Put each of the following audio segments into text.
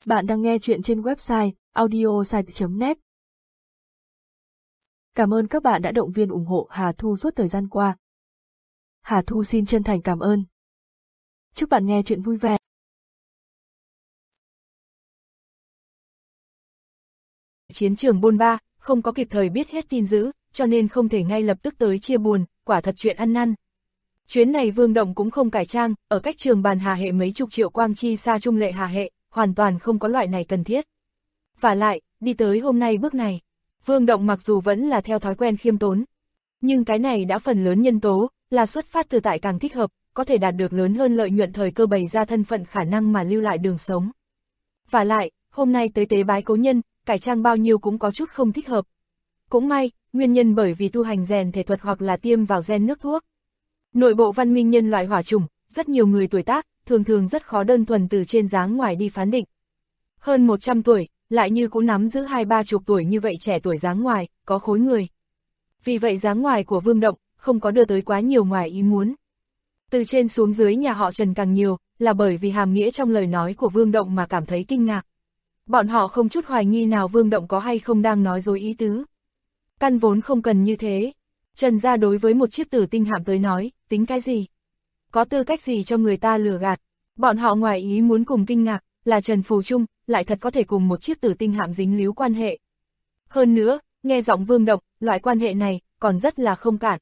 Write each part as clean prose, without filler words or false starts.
Bạn đang nghe chuyện trên website audiosite.net. Cảm ơn các bạn đã động viên ủng hộ Hà Thu suốt thời gian qua. Hà Thu xin chân thành cảm ơn. Chúc bạn nghe chuyện vui vẻ. Chiến trường bôn ba, không có kịp thời biết hết tin dữ, cho nên không thể ngay lập tức tới chia buồn, quả thật chuyện ăn năn. Chuyến này Vương Động cũng không cải trang, ở cách trường bàn Hà Hệ mấy chục triệu quang chi xa Trung Lệ Hà Hệ, hoàn toàn không có loại này cần thiết. Vả lại, đi tới hôm nay bước này, Vương Động mặc dù vẫn là theo thói quen khiêm tốn, nhưng cái này đã phần lớn nhân tố, là xuất phát từ tại càng thích hợp, có thể đạt được lớn hơn lợi nhuận thời cơ bày ra thân phận khả năng mà lưu lại đường sống. Vả lại, hôm nay tới tế bái cố nhân, cải trang bao nhiêu cũng có chút không thích hợp. Cũng may, nguyên nhân bởi vì tu hành rèn thể thuật hoặc là tiêm vào gen nước thuốc. Nội bộ văn minh nhân loại hỏa chủng, rất nhiều người tuổi tác, thường rất khó đơn thuần từ trên dáng ngoài đi phán định. Hơn 100 tuổi, lại như cũng nắm giữ 20-30 tuổi như vậy trẻ tuổi dáng ngoài, có khối người. Vì vậy dáng ngoài của Vương Động, không có đưa tới quá nhiều ngoài ý muốn. Từ trên xuống dưới nhà họ Trần càng nhiều, là bởi vì hàm nghĩa trong lời nói của Vương Động mà cảm thấy kinh ngạc. Bọn họ không chút hoài nghi nào Vương Động có hay không đang nói dối ý tứ. Căn vốn không cần như thế. Trần gia đối với một chiếc tử tinh hạm tới nói, tính cái gì? Có tư cách gì cho người ta lừa gạt? Bọn họ ngoài ý muốn cùng kinh ngạc, là Trần Phù Trung, lại thật có thể cùng một chiếc tử tinh hạm dính líu quan hệ. Hơn nữa, nghe giọng Vương Động, loại quan hệ này, còn rất là không cản.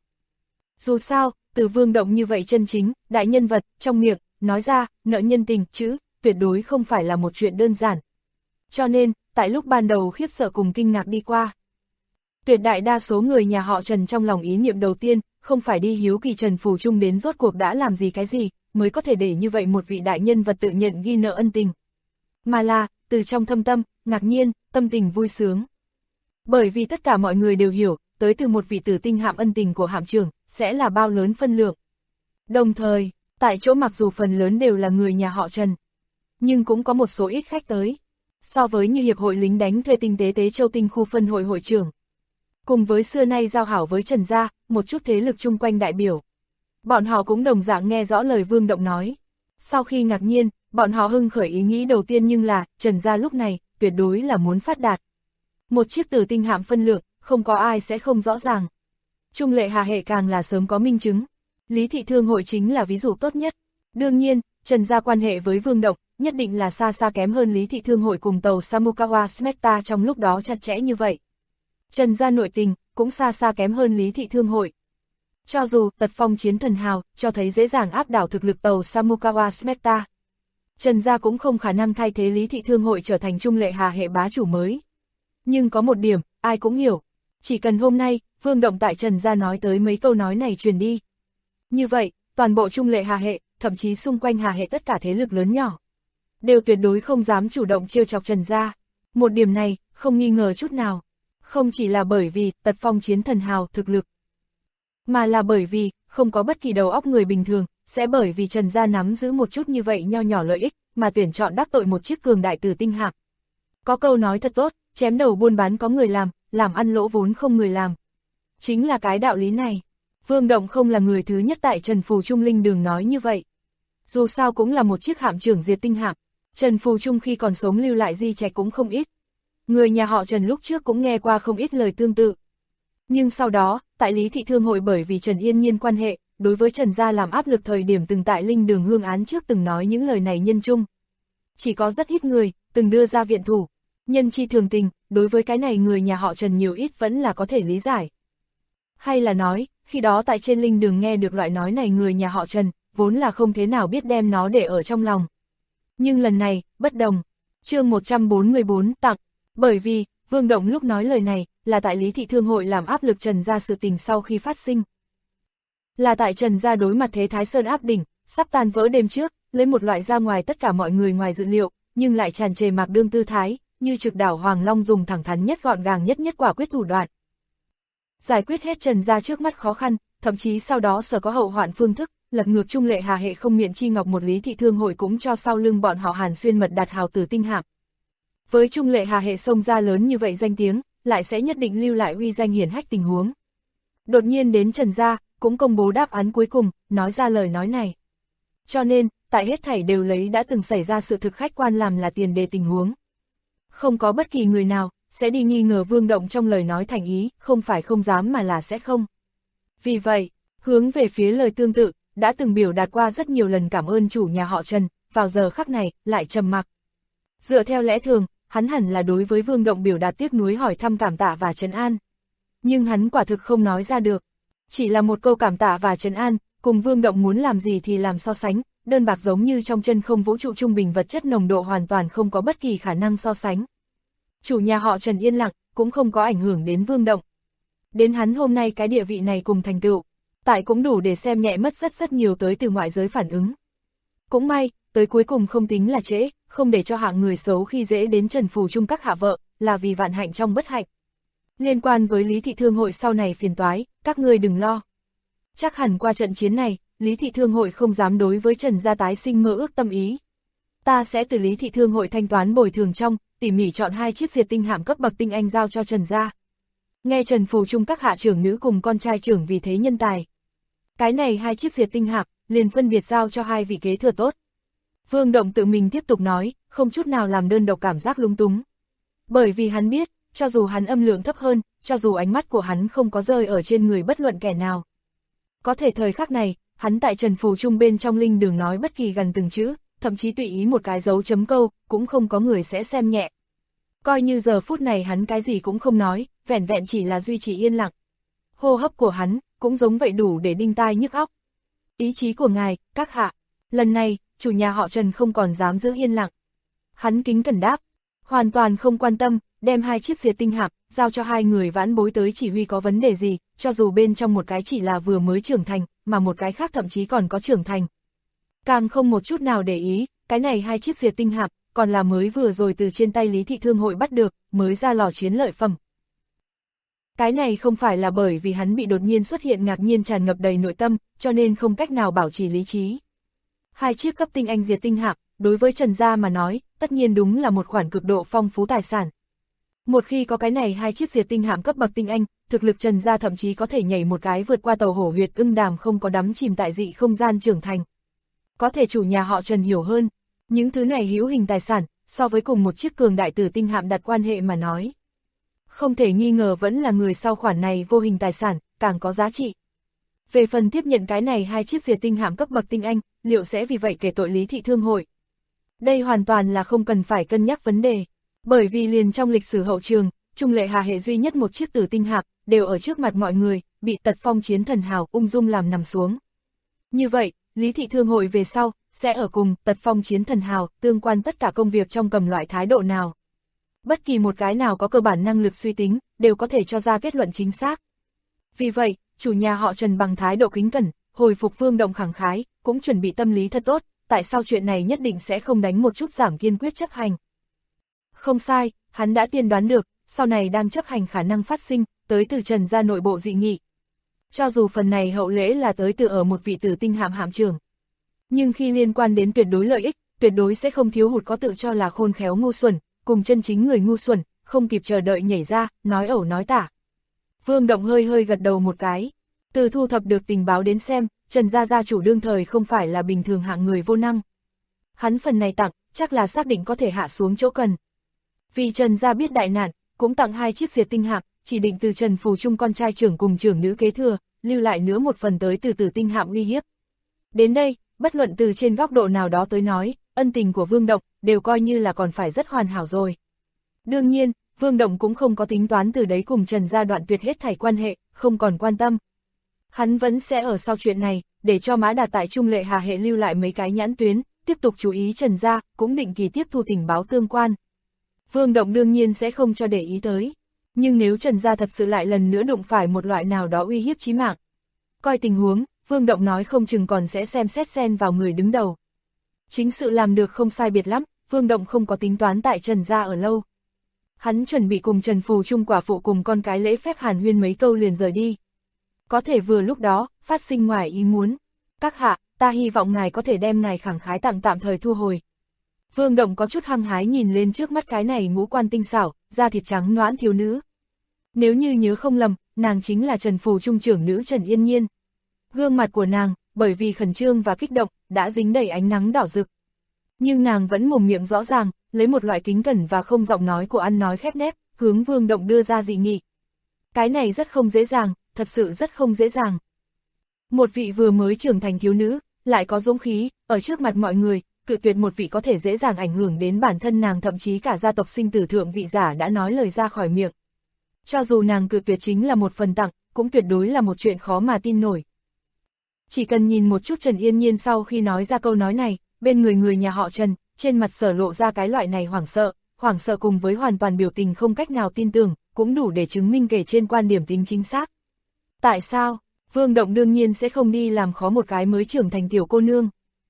Dù sao, từ Vương Động như vậy chân chính, đại nhân vật, trong miệng, nói ra, nợ nhân tình, chữ, tuyệt đối không phải là một chuyện đơn giản. Cho nên, tại lúc ban đầu khiếp sợ cùng kinh ngạc đi qua, tuyệt đại đa số người nhà họ Trần trong lòng ý niệm đầu tiên, không phải đi hiếu kỳ Trần Phù Trung đến rốt cuộc đã làm gì cái gì, mới có thể để như vậy một vị đại nhân vật tự nhận ghi nợ ân tình. Mà là, từ trong thâm tâm, ngạc nhiên, tâm tình vui sướng. Bởi vì tất cả mọi người đều hiểu, tới từ một vị tử tinh hạm ân tình của hạm trưởng, sẽ là bao lớn phân lượng. Đồng thời, tại chỗ mặc dù phần lớn đều là người nhà họ Trần, nhưng cũng có một số ít khách tới. So với như Hiệp hội lính đánh thuê tinh tế Tế Châu Tinh khu phân hội hội trưởng, cùng với xưa nay giao hảo với Trần gia, một chút thế lực chung quanh đại biểu. Bọn họ cũng đồng dạng nghe rõ lời Vương Động nói. Sau khi ngạc nhiên, bọn họ hưng khởi ý nghĩ đầu tiên nhưng là, Trần gia lúc này, tuyệt đối là muốn phát đạt. Một chiếc tử tinh hạm phân lượng, không có ai sẽ không rõ ràng. Trung Lệ Hà Hệ càng là sớm có minh chứng. Lý Thị Thương hội chính là ví dụ tốt nhất. Đương nhiên, Trần gia quan hệ với Vương Động, nhất định là xa xa kém hơn Lý Thị Thương hội cùng tàu Samukawa Smecta trong lúc đó chặt chẽ như vậy. Trần gia nội tình, cũng xa xa kém hơn Lý Thị Thương hội. Cho dù tật phong chiến thần hào, cho thấy dễ dàng áp đảo thực lực tàu Samukawa Smecta, Trần gia cũng không khả năng thay thế Lý Thị Thương hội trở thành Trung Lệ Hà Hệ bá chủ mới. Nhưng có một điểm, ai cũng hiểu. Chỉ cần hôm nay, Vương Động tại Trần gia nói tới mấy câu nói này truyền đi. Như vậy, toàn bộ Trung Lệ Hà Hệ, thậm chí xung quanh Hà Hệ tất cả thế lực lớn nhỏ, đều tuyệt đối không dám chủ động trêu chọc Trần gia. Một điểm này, không nghi ngờ chút nào. Không chỉ là bởi vì tật phong chiến thần hào thực lực, mà là bởi vì không có bất kỳ đầu óc người bình thường sẽ bởi vì Trần gia nắm giữ một chút như vậy nho nhỏ lợi ích mà tuyển chọn đắc tội một chiếc cường đại tử tinh hạm. Có câu nói thật tốt, chém đầu buôn bán có người làm ăn lỗ vốn không người làm. Chính là cái đạo lý này. Vương Động không là người thứ nhất tại Trần Phù Trung Linh Đường nói như vậy. Dù sao cũng là một chiếc hạm trưởng diệt tinh hạm, Trần Phù Trung khi còn sống lưu lại di trạch cũng không ít. Người nhà họ Trần lúc trước cũng nghe qua không ít lời tương tự. Nhưng sau đó, tại Lý Thị Thương hội bởi vì Trần Yên Nhiên quan hệ, đối với Trần gia làm áp lực thời điểm từng tại Linh Đường hương án trước từng nói những lời này nhân chung. Chỉ có rất ít người, từng đưa ra viện thủ. Nhân chi thường tình, đối với cái này người nhà họ Trần nhiều ít vẫn là có thể lý giải. Hay là nói, khi đó tại trên Linh Đường nghe được loại nói này người nhà họ Trần, vốn là không thế nào biết đem nó để ở trong lòng. Nhưng lần này, bất đồng. Chương 144 tặng. Bởi vì, Vương Động lúc nói lời này, là tại Lý Thị Thương hội làm áp lực Trần gia sự tình sau khi phát sinh. Là tại Trần gia đối mặt thế Thái Sơn áp đỉnh, sắp tan vỡ đêm trước, lấy một loại ra ngoài tất cả mọi người ngoài dự liệu, nhưng lại tràn trề mạc đương tư thái, như trực đảo Hoàng Long dùng thẳng thắn nhất gọn gàng nhất quả quyết thủ đoạn. Giải quyết hết Trần gia trước mắt khó khăn, thậm chí sau đó sở có hậu hoạn phương thức, lật ngược Trung Lệ Hà Hệ không miệng chi ngọc một Lý Thị Thương hội cũng cho sau lưng bọn họ Hàn Xuyên mật đặt hào tử tinh hạm. Với Trung Lệ Hà Hệ xông ra lớn như vậy danh tiếng, lại sẽ nhất định lưu lại uy danh hiển hách tình huống. Đột nhiên đến Trần gia, cũng công bố đáp án cuối cùng, nói ra lời nói này. Cho nên, tại hết thảy đều lấy đã từng xảy ra sự thực khách quan làm là tiền đề tình huống. Không có bất kỳ người nào sẽ đi nghi ngờ Vương Động trong lời nói thành ý, không phải không dám mà là sẽ không. Vì vậy, hướng về phía lời tương tự, đã từng biểu đạt qua rất nhiều lần cảm ơn chủ nhà họ Trần, vào giờ khắc này, lại trầm mặc. Dựa theo lẽ thường, hắn hẳn là đối với Vương Động biểu đạt tiếc nuối hỏi thăm cảm tạ và trấn an. Nhưng hắn quả thực không nói ra được. Chỉ là một câu cảm tạ và trấn an, cùng Vương Động muốn làm gì thì làm so sánh, đơn bạc giống như trong chân không vũ trụ trung bình vật chất nồng độ hoàn toàn không có bất kỳ khả năng so sánh. Chủ nhà họ Trần yên lặng, cũng không có ảnh hưởng đến Vương Động. Đến hắn hôm nay cái địa vị này cùng thành tựu, tại cũng đủ để xem nhẹ mất rất nhiều tới từ ngoại giới phản ứng. Cũng may, tới cuối cùng không tính là trễ, không để cho hạng người xấu khi dễ đến Trần Phù Trung các hạ vợ, là vì vạn hạnh trong bất hạnh. Liên quan với Lý Thị Thương hội sau này phiền toái, các ngươi đừng lo. Chắc hẳn qua trận chiến này, Lý Thị Thương hội không dám đối với Trần gia tái sinh mơ ước tâm ý. Ta sẽ từ Lý Thị Thương hội thanh toán bồi thường trong, tỉ mỉ chọn 2 chiếc diệt tinh hạm cấp bậc tinh anh giao cho Trần gia. Nghe Trần Phù Trung các hạ trưởng nữ cùng con trai trưởng vì thế nhân tài. Cái này 2 chiếc diệt tinh hạm, liền phân biệt giao cho 2 vị kế thừa tốt. Vương Động tự mình tiếp tục nói, không chút nào làm đơn độc cảm giác lung túng. Bởi vì hắn biết, cho dù hắn âm lượng thấp hơn, cho dù ánh mắt của hắn không có rơi ở trên người bất luận kẻ nào. Có thể thời khắc này, hắn tại Trần Phù Trung bên trong linh đường nói bất kỳ gần từng chữ, thậm chí tùy ý một cái dấu chấm câu, cũng không có người sẽ xem nhẹ. Coi như giờ phút này hắn cái gì cũng không nói, vẻn vẹn chỉ là duy trì yên lặng. Hô hấp của hắn, cũng giống vậy đủ để đinh tai nhức óc. Ý chí của ngài, các hạ. Lần này, chủ nhà họ Trần không còn dám giữ yên lặng. Hắn kính cẩn đáp, hoàn toàn không quan tâm, đem 2 chiếc diệt tinh hạm, giao cho 2 người vãn bối tới chỉ huy có vấn đề gì, cho dù bên trong một cái chỉ là vừa mới trưởng thành, mà một cái khác thậm chí còn có trưởng thành. Càng không một chút nào để ý, cái này 2 chiếc diệt tinh hạm, còn là mới vừa rồi từ trên tay Lý Thị Thương hội bắt được, mới ra lò chiến lợi phẩm. Cái này không phải là bởi vì hắn bị đột nhiên xuất hiện ngạc nhiên tràn ngập đầy nội tâm, cho nên không cách nào bảo trì lý trí. 2 chiếc cấp tinh anh diệt tinh hạm, đối với Trần gia mà nói, tất nhiên đúng là một khoản cực độ phong phú tài sản. Một khi có cái này 2 chiếc diệt tinh hạm cấp bậc tinh anh, thực lực Trần gia thậm chí có thể nhảy một cái vượt qua tàu hổ huyệt ưng đàm không có đắm chìm tại dị không gian trưởng thành. Có thể chủ nhà họ Trần hiểu hơn, những thứ này hữu hình tài sản, so với cùng một chiếc cường đại tử tinh hạm đặt quan hệ mà nói. Không thể nghi ngờ vẫn là người sau khoản này vô hình tài sản, càng có giá trị. Về phần tiếp nhận cái này 2 chiếc diệt tinh hạm cấp bậc tinh anh, liệu sẽ vì vậy kể tội Lý Thị Thương hội? Đây hoàn toàn là không cần phải cân nhắc vấn đề. Bởi vì liền trong lịch sử hậu trường, Trung Lệ Hà hệ duy nhất một chiếc tử tinh hạm, đều ở trước mặt mọi người, bị Tật Phong Chiến Thần Hào ung dung làm nằm xuống. Như vậy, Lý Thị Thương hội về sau, sẽ ở cùng Tật Phong Chiến Thần Hào, tương quan tất cả công việc trong cầm loại thái độ nào. Bất kỳ một cái nào có cơ bản năng lực suy tính, đều có thể cho ra kết luận chính xác. Vì vậy, chủ nhà họ Trần bằng thái độ kính cẩn, hồi phục Vương Động khẳng khái, cũng chuẩn bị tâm lý thật tốt, tại sao chuyện này nhất định sẽ không đánh một chút giảm kiên quyết chấp hành. Không sai, hắn đã tiên đoán được, sau này đang chấp hành khả năng phát sinh, tới từ Trần gia nội bộ dị nghị. Cho dù phần này hậu lễ là tới từ ở một vị tử tinh hạm hạm trưởng. Nhưng khi liên quan đến tuyệt đối lợi ích, tuyệt đối sẽ không thiếu hụt có tự cho là khôn khéo ngu xuẩn, cùng chân chính người ngu xuẩn, không kịp chờ đợi nhảy ra, nói ẩu nói tả. Vương Động hơi gật đầu một cái. Từ thu thập được tình báo đến xem, Trần gia gia chủ đương thời không phải là bình thường hạng người vô năng. Hắn phần này tặng, chắc là xác định có thể hạ xuống chỗ cần. Vì Trần gia biết đại nạn, cũng tặng 2 chiếc diệt tinh hạm, chỉ định từ Trần Phù Trung con trai trưởng cùng trưởng nữ kế thừa, lưu lại nữa một phần tới từ tử tinh hạm uy hiếp. Đến đây, bất luận từ trên góc độ nào đó tới nói, ân tình của Vương Động đều coi như là còn phải rất hoàn hảo rồi. Đương nhiên, Vương Động cũng không có tính toán từ đấy cùng Trần gia đoạn tuyệt hết thảy quan hệ, không còn quan tâm. Hắn vẫn sẽ ở sau chuyện này, để cho Mã Đạt tại Trung Lệ Hà hệ lưu lại mấy cái nhãn tuyến, tiếp tục chú ý Trần gia, cũng định kỳ tiếp thu tình báo tương quan. Vương Động đương nhiên sẽ không cho để ý tới. Nhưng nếu Trần gia thật sự lại lần nữa đụng phải một loại nào đó uy hiếp chí mạng, coi tình huống, Vương Động nói không chừng còn sẽ xem xét xen vào người đứng đầu. Chính sự làm được không sai biệt lắm, Vương Động không có tính toán tại Trần gia ở lâu. Hắn chuẩn bị cùng Trần Phù Trung quả phụ cùng con cái lễ phép hàn huyên mấy câu liền rời đi. Có thể vừa lúc đó, phát sinh ngoài ý muốn. Các hạ, ta hy vọng ngài có thể đem ngài khẳng khái tặng tạm thời thu hồi. Vương Động có chút hăng hái nhìn lên trước mắt cái này ngũ quan tinh xảo, da thịt trắng nõn thiếu nữ. Nếu như nhớ không lầm, nàng chính là Trần Phù Trung trưởng nữ Trần Yên Nhiên. Gương mặt của nàng, bởi vì khẩn trương và kích động, đã dính đầy ánh nắng đỏ rực. Nhưng nàng vẫn mồm miệng rõ ràng, lấy một loại kính cẩn và không giọng nói của ăn nói khép nép, hướng Vương Động đưa ra dị nghị. Cái này rất không dễ dàng, thật sự rất không dễ dàng. Một vị vừa mới trưởng thành thiếu nữ, lại có dũng khí, ở trước mặt mọi người, cự tuyệt một vị có thể dễ dàng ảnh hưởng đến bản thân nàng, thậm chí cả gia tộc sinh tử thượng vị giả đã nói lời ra khỏi miệng. Cho dù nàng cự tuyệt chính là một phần tặng, cũng tuyệt đối là một chuyện khó mà tin nổi. Chỉ cần nhìn một chút Trần Yên Nhiên sau khi nói ra câu nói này, bên người nhà họ Trần, trên mặt sở lộ ra cái loại này hoảng sợ cùng với hoàn toàn biểu tình không cách nào tin tưởng, cũng đủ để chứng minh kể trên quan điểm tính chính xác. Tại sao? Vương Động đương nhiên sẽ không đi làm khó một cái mới trưởng thành tiểu cô nương.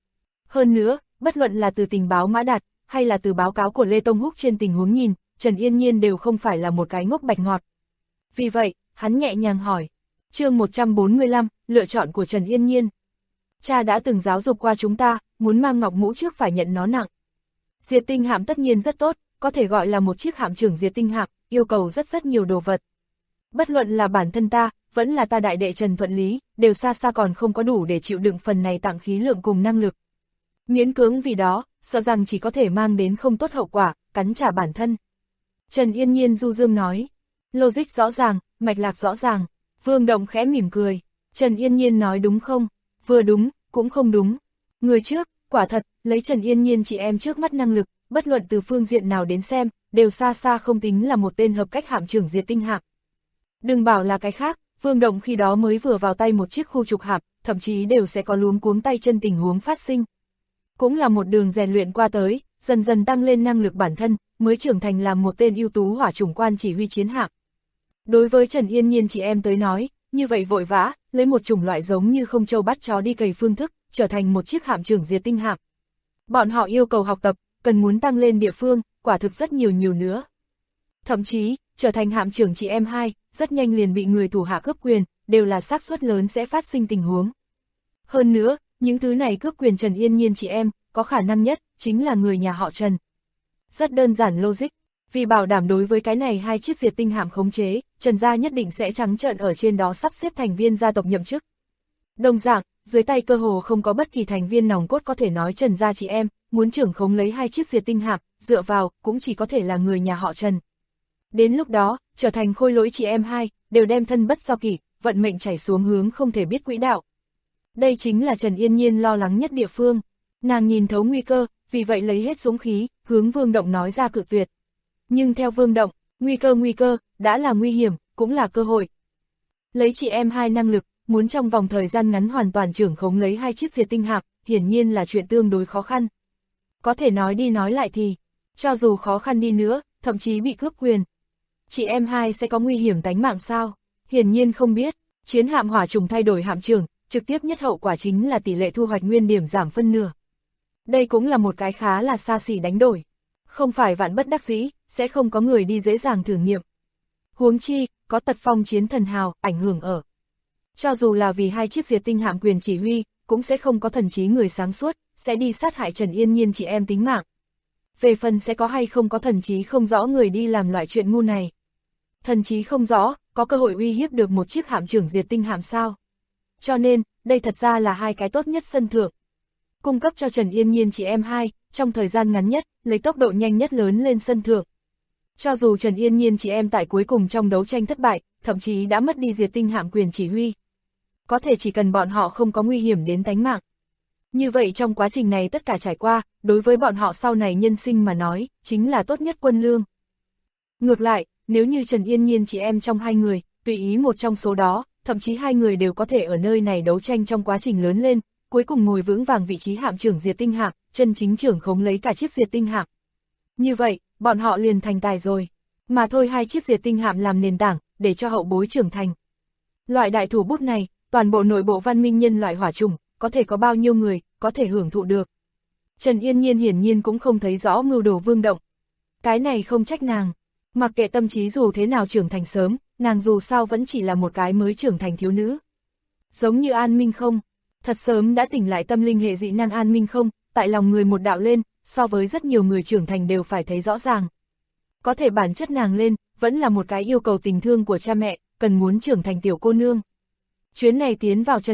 Hơn nữa, bất luận là từ tình báo Mã Đạt, hay là từ báo cáo của Lê Tông Húc trên tình huống nhìn, Trần Yên Nhiên đều không phải là một cái ngốc bạch ngọt. Vì vậy, hắn nhẹ nhàng hỏi. Chương 145, lựa chọn của Trần Yên Nhiên. Cha đã từng giáo dục qua chúng ta, muốn mang ngọc mũ trước phải nhận nó nặng. Diệt tinh hạm tất nhiên rất tốt, có thể gọi là một chiếc hạm trưởng diệt tinh hạm, yêu cầu rất nhiều đồ vật. Bất luận là bản thân ta, vẫn là ta đại đệ Trần Thuận Lý, đều xa xa còn không có đủ để chịu đựng phần này tặng khí lượng cùng năng lực. Miễn cưỡng vì đó, sợ rằng chỉ có thể mang đến không tốt hậu quả, cắn trả bản thân. Trần Yên Nhiên du dương nói, logic rõ ràng, mạch lạc rõ ràng. Vương Động khẽ mỉm cười, Trần Yên Nhiên nói đúng không? Vừa đúng, cũng không đúng. Người trước, quả thật, lấy Trần Yên Nhiên chị em trước mắt năng lực, bất luận từ phương diện nào đến xem, đều xa xa không tính là một tên hợp cách hạm trưởng diệt tinh hạm. Đừng bảo là cái khác, Vương Động khi đó mới vừa vào tay một chiếc khu trục hạm, thậm chí đều sẽ có luống cuống tay chân tình huống phát sinh. Cũng là một đường rèn luyện qua tới, dần dần tăng lên năng lực bản thân, mới trưởng thành làm một tên ưu tú hỏa chủng quan chỉ huy chiến hạm. Đối với Trần Yên Nhiên chị em tới nói, như vậy vội vã, lấy một chủng loại giống như không trâu bắt chó đi cày phương thức, trở thành một chiếc hạm trưởng diệt tinh hạm. Bọn họ yêu cầu học tập, cần muốn tăng lên địa phương, quả thực rất nhiều nữa. Thậm chí, trở thành hạm trưởng chị em hai, rất nhanh liền bị người thủ hạ cướp quyền, đều là xác suất lớn sẽ phát sinh tình huống. Hơn nữa, những thứ này cướp quyền Trần Yên Nhiên chị em, có khả năng nhất, chính là người nhà họ Trần. Rất đơn giản logic. Vì bảo đảm đối với cái này hai chiếc diệt tinh hạm khống chế, Trần gia nhất định sẽ trắng trợn ở trên đó sắp xếp thành viên gia tộc nhậm chức. Đồng dạng, dưới tay cơ hồ không có bất kỳ thành viên nòng cốt có thể nói Trần gia chị em, muốn trưởng khống lấy hai chiếc diệt tinh hạm, dựa vào, cũng chỉ có thể là người nhà họ Trần. Đến lúc đó, trở thành khôi lỗi chị em hai, đều đem thân bất do kỷ, vận mệnh chảy xuống hướng không thể biết quỹ đạo. Đây chính là Trần Yên Nhiên lo lắng nhất địa phương. Nàng nhìn thấu nguy cơ, vì vậy lấy hết dũng khí, hướng Vương Động nói ra cự tuyệt. Nhưng theo Vương Động, nguy cơ, đã là nguy hiểm, cũng là cơ hội. Lấy chị em hai năng lực, muốn trong vòng thời gian ngắn hoàn toàn trưởng khống lấy hai chiếc diệt tinh hạm, hiển nhiên là chuyện tương đối khó khăn. Có thể nói đi nói lại thì, cho dù khó khăn đi nữa, thậm chí bị cướp quyền. Chị em hai sẽ có nguy hiểm tánh mạng sao? Hiển nhiên không biết, chiến hạm hỏa trùng thay đổi hạm trưởng, trực tiếp nhất hậu quả chính là tỷ lệ thu hoạch nguyên điểm giảm phân nửa. Đây cũng là một cái khá là xa xỉ đánh đổi. Không phải vạn bất đắc dĩ, sẽ không có người đi dễ dàng thử nghiệm. Huống chi, có tật phong chiến thần hào, ảnh hưởng ở. Cho dù là vì hai chiếc diệt tinh hạm quyền chỉ huy, cũng sẽ không có thần trí người sáng suốt, sẽ đi sát hại Trần Yên Nhiên chị em tính mạng. Về phần sẽ có hay không có thần trí không rõ người đi làm loại chuyện ngu này. Thần trí không rõ, có cơ hội uy hiếp được một chiếc hạm trưởng diệt tinh hạm sao. Cho nên, đây thật ra là hai cái tốt nhất sân thượng. Cung cấp cho Trần Yên Nhiên chị em hai, trong thời gian ngắn nhất, lấy tốc độ nhanh nhất lớn lên sân thượng. Cho dù Trần Yên Nhiên chị em tại cuối cùng trong đấu tranh thất bại, thậm chí đã mất đi diệt tinh hạm quyền chỉ huy. Có thể chỉ cần bọn họ không có nguy hiểm đến tánh mạng. Như vậy trong quá trình này tất cả trải qua, đối với bọn họ sau này nhân sinh mà nói, chính là tốt nhất quân lương. Ngược lại, nếu như Trần Yên Nhiên chị em trong hai người, tùy ý một trong số đó, thậm chí hai người đều có thể ở nơi này đấu tranh trong quá trình lớn lên, cuối cùng ngồi vững vàng vị trí hạm trưởng diệt tinh hạm, chân chính trưởng khống lấy cả chiếc diệt tinh hạm. Như vậy, bọn họ liền thành tài rồi. Mà thôi hai chiếc diệt tinh hạm làm nền tảng, để cho hậu bối trưởng thành. Loại đại thủ bút này, toàn bộ nội bộ văn minh nhân loại hỏa trùng, có thể có bao nhiêu người, có thể hưởng thụ được. Trần Yên Nhiên hiển nhiên cũng không thấy rõ mưu đồ Vương Động. Cái này không trách nàng. Mặc kệ tâm trí dù thế nào trưởng thành sớm, nàng dù sao vẫn chỉ là một cái mới trưởng thành thiếu nữ. Giống như An Minh không, thật sớm đã tỉnh lại tâm linh hệ dị năng An Minh không, tại lòng người một đạo lên, so với rất nhiều người trưởng thành đều phải thấy rõ ràng. Có thể bản chất nàng lên, vẫn là một cái yêu cầu tình thương của cha mẹ, cần muốn trưởng thành tiểu cô nương. Chuyến này tiến vào Trần gia,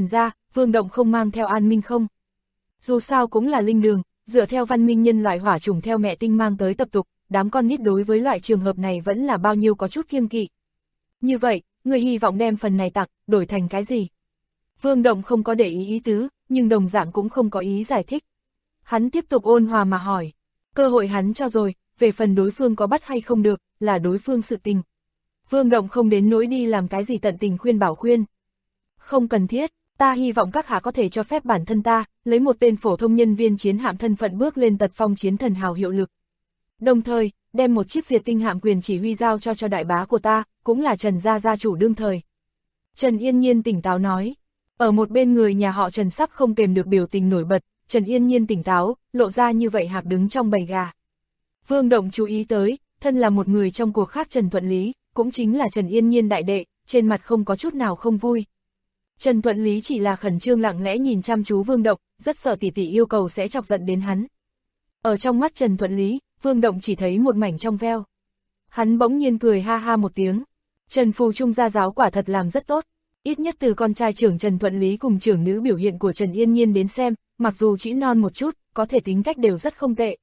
Vương Động không mang theo An Minh không? Dù sao cũng là linh đường, dựa theo văn minh nhân loại hỏa chủng theo mẹ tinh mang tới tập tục, đám con nít đối với loại trường hợp này vẫn là bao nhiêu có chút kiêng kỵ. Như vậy, người hy vọng đem phần này tặng, đổi thành cái gì? Vương Động không có để ý tứ, nhưng đồng dạng cũng không có ý giải thích. Hắn tiếp tục ôn hòa mà hỏi. Cơ hội hắn cho rồi, về phần đối phương có bắt hay không được, là đối phương sự tình. Vương Động không đến nỗi đi làm cái gì tận tình khuyên bảo khuyên. Không cần thiết, ta hy vọng các hạ có thể cho phép bản thân ta, lấy một tên phổ thông nhân viên chiến hạm thân phận bước lên tật phong chiến thần hào hiệu lực. Đồng thời, đem một chiếc diệt tinh hạm quyền chỉ huy giao cho đại bá của ta, cũng là Trần gia gia chủ đương thời. Trần Yên Nhiên tỉnh táo nói. Ở một bên người nhà họ Trần sắp không kềm được biểu tình nổi bật, Trần Yên Nhiên tỉnh táo, lộ ra như vậy hạc đứng trong bầy gà. Vương Động chú ý tới, thân là một người trong cuộc khác Trần Thuận Lý, cũng chính là Trần Yên Nhiên đại đệ, trên mặt không có chút nào không vui. Trần Thuận Lý chỉ là khẩn trương lặng lẽ nhìn chăm chú Vương Động, rất sợ tỷ tỷ yêu cầu sẽ chọc giận đến hắn. Ở trong mắt Trần Thuận Lý, Vương Động chỉ thấy một mảnh trong veo. Hắn bỗng nhiên cười ha ha một tiếng. Trần Phù Trung gia giáo quả thật làm rất tốt. Ít nhất từ con trai trưởng Trần Thuận Lý cùng trưởng nữ biểu hiện của Trần Yên Nhiên đến xem, mặc dù chỉ non một chút, có thể tính cách đều rất không tệ.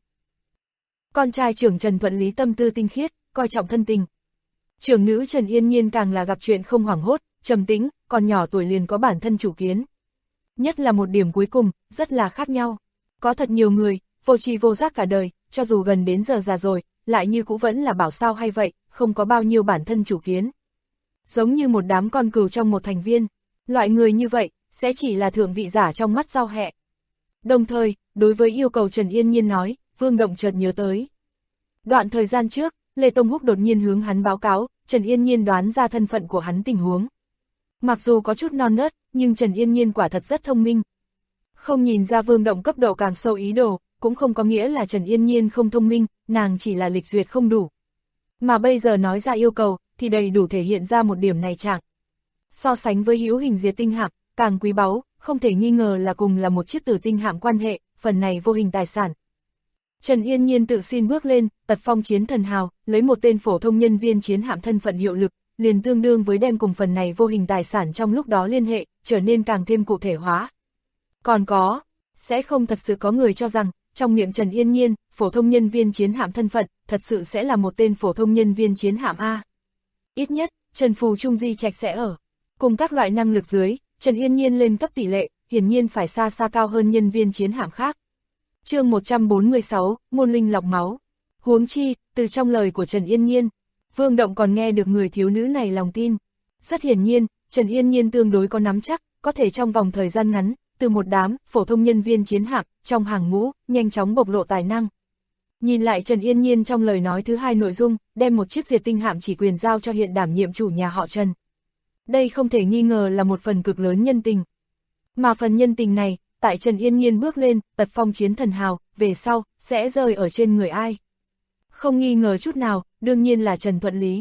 Con trai trưởng Trần Thuận Lý tâm tư tinh khiết, coi trọng thân tình. Trưởng nữ Trần Yên Nhiên càng là gặp chuyện không hoảng hốt, trầm tĩnh, còn nhỏ tuổi liền có bản thân chủ kiến. Nhất là một điểm cuối cùng, rất là khác nhau. Có thật nhiều người, vô tri vô giác cả đời, cho dù gần đến giờ già rồi, lại như cũ vẫn là bảo sao hay vậy, không có bao nhiêu bản thân chủ kiến. Giống như một đám con cừu trong một thành viên, loại người như vậy, sẽ chỉ là thượng vị giả trong mắt giao hẹ. Đồng thời, đối với yêu cầu Trần Yên Nhiên nói, Vương Động chợt nhớ tới. Đoạn thời gian trước, Lê Tông Húc đột nhiên hướng hắn báo cáo, Trần Yên Nhiên đoán ra thân phận của hắn tình huống. Mặc dù có chút non nớt, nhưng Trần Yên Nhiên quả thật rất thông minh. Không nhìn ra Vương Động cấp độ càng sâu ý đồ, cũng không có nghĩa là Trần Yên Nhiên không thông minh, nàng chỉ là lịch duyệt không đủ. Mà bây giờ nói ra yêu cầu, thì đầy đủ thể hiện ra một điểm này chẳng. So sánh với hữu hình diệt tinh hạm, càng quý báu, không thể nghi ngờ là cùng là một chiếc tử tinh hạm quan hệ, phần này vô hình tài sản. Trần Yên Nhiên tự xin bước lên, tật phong chiến thần hào, lấy một tên phổ thông nhân viên chiến hạm thân phận hiệu lực, liền tương đương với đem cùng phần này vô hình tài sản trong lúc đó liên hệ, trở nên càng thêm cụ thể hóa. Còn có, sẽ không thật sự có người cho rằng, trong miệng Trần Yên Nhiên, phổ thông nhân viên chiến hạm thân phận, thật sự sẽ là một tên phổ thông nhân viên chiến hạm A. Ít nhất, Trần Phù Trung di trạch sẽ ở. Cùng các loại năng lực dưới, Trần Yên Nhiên lên cấp tỷ lệ, hiển nhiên phải xa xa cao hơn nhân viên chiến hạm khác. Chương 146, môn linh lọc máu. Huống chi, từ trong lời của Trần Yên Nhiên, Vương Động còn nghe được người thiếu nữ này lòng tin. Rất hiển nhiên, Trần Yên Nhiên tương đối có nắm chắc, có thể trong vòng thời gian ngắn, từ một đám phổ thông nhân viên chiến hạm trong hàng ngũ, nhanh chóng bộc lộ tài năng. Nhìn lại Trần Yên Nhiên trong lời nói thứ hai nội dung, đem một chiếc diệt tinh hạm chỉ quyền giao cho hiện đảm nhiệm chủ nhà họ Trần. Đây không thể nghi ngờ là một phần cực lớn nhân tình. Mà phần nhân tình này, tại Trần Yên Nhiên bước lên, tật phong chiến thần hào, về sau, sẽ rơi ở trên người ai? Không nghi ngờ chút nào, đương nhiên là Trần Thuận Lý.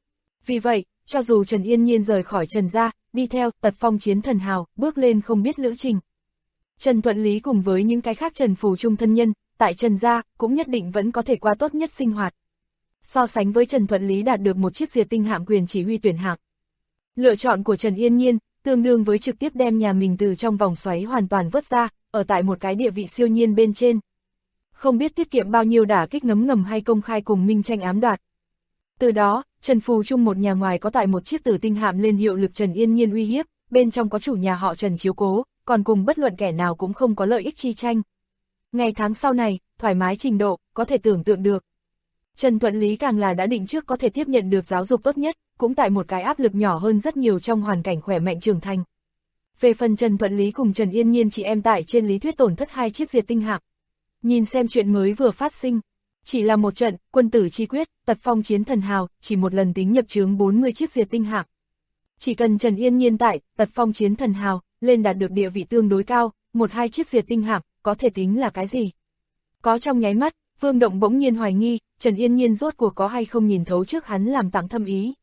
Vì vậy, cho dù Trần Yên Nhiên rời khỏi Trần gia, đi theo tật phong chiến thần hào, bước lên không biết lữ trình. Trần Thuận Lý cùng với những cái khác Trần Phù Trung thân nhân, tại Trần gia, cũng nhất định vẫn có thể qua tốt nhất sinh hoạt. So sánh với Trần Thuận Lý đạt được một chiếc diệt tinh hạm quyền chỉ huy tuyển hạng. Lựa chọn của Trần Yên Nhiên, tương đương với trực tiếp đem nhà mình từ trong vòng xoáy hoàn toàn vớt ra, ở tại một cái địa vị siêu nhiên bên trên. Không biết tiết kiệm bao nhiêu đả kích ngấm ngầm hay công khai cùng minh tranh ám đoạt. Từ đó, Trần Phù Trung một nhà ngoài có tại một chiếc tử tinh hạm lên hiệu lực Trần Yên Nhiên uy hiếp, bên trong có chủ nhà họ Trần chiếu cố, còn cùng bất luận kẻ nào cũng không có lợi ích chi tranh. Ngày tháng sau này, thoải mái trình độ, có thể tưởng tượng được. Trần Thuận Lý càng là đã định trước có thể tiếp nhận được giáo dục tốt nhất, cũng tại một cái áp lực nhỏ hơn rất nhiều trong hoàn cảnh khỏe mạnh trưởng thành. Về phần Trần Thuận Lý cùng Trần Yên Nhiên chị em tại trên lý thuyết tổn thất hai chiếc diệt tinh hạm. Nhìn xem chuyện mới vừa phát sinh, chỉ là một trận, quân tử chi quyết, tật phong chiến thần hào, chỉ một lần tính nhập chướng 40 chiếc diệt tinh hạm. Chỉ cần Trần Yên Nhiên tại, tật phong chiến thần hào, lên đạt được địa vị tương đối cao, một hai chiếc diệt tinh hạm, có thể tính là cái gì? Có trong nháy mắt, Vương Động bỗng nhiên hoài nghi, Trần Yên Nhiên rốt cuộc có hay không nhìn thấu trước hắn làm tặng thâm ý.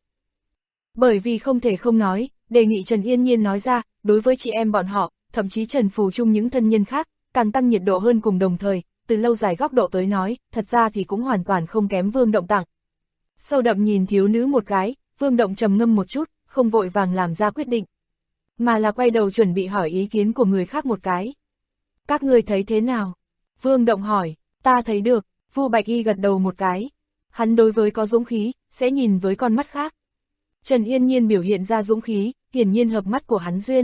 Bởi vì không thể không nói, đề nghị Trần Yên Nhiên nói ra, đối với chị em bọn họ, thậm chí Trần Phù Trung những thân nhân khác, càng tăng nhiệt độ hơn cùng đồng thời, từ lâu dài góc độ tới nói, thật ra thì cũng hoàn toàn không kém Vương Động tặng. Sâu đậm nhìn thiếu nữ một cái, Vương Động trầm ngâm một chút, không vội vàng làm ra quyết định. mà là quay đầu chuẩn bị hỏi ý kiến của người khác một cái. Các ngươi thấy thế nào? Vương Động hỏi. Ta thấy được, Vu Bạch Y gật đầu một cái. Hắn đối với có dũng khí, sẽ nhìn với con mắt khác. Trần Yên Nhiên biểu hiện ra dũng khí, hiển nhiên hợp mắt của hắn duyên.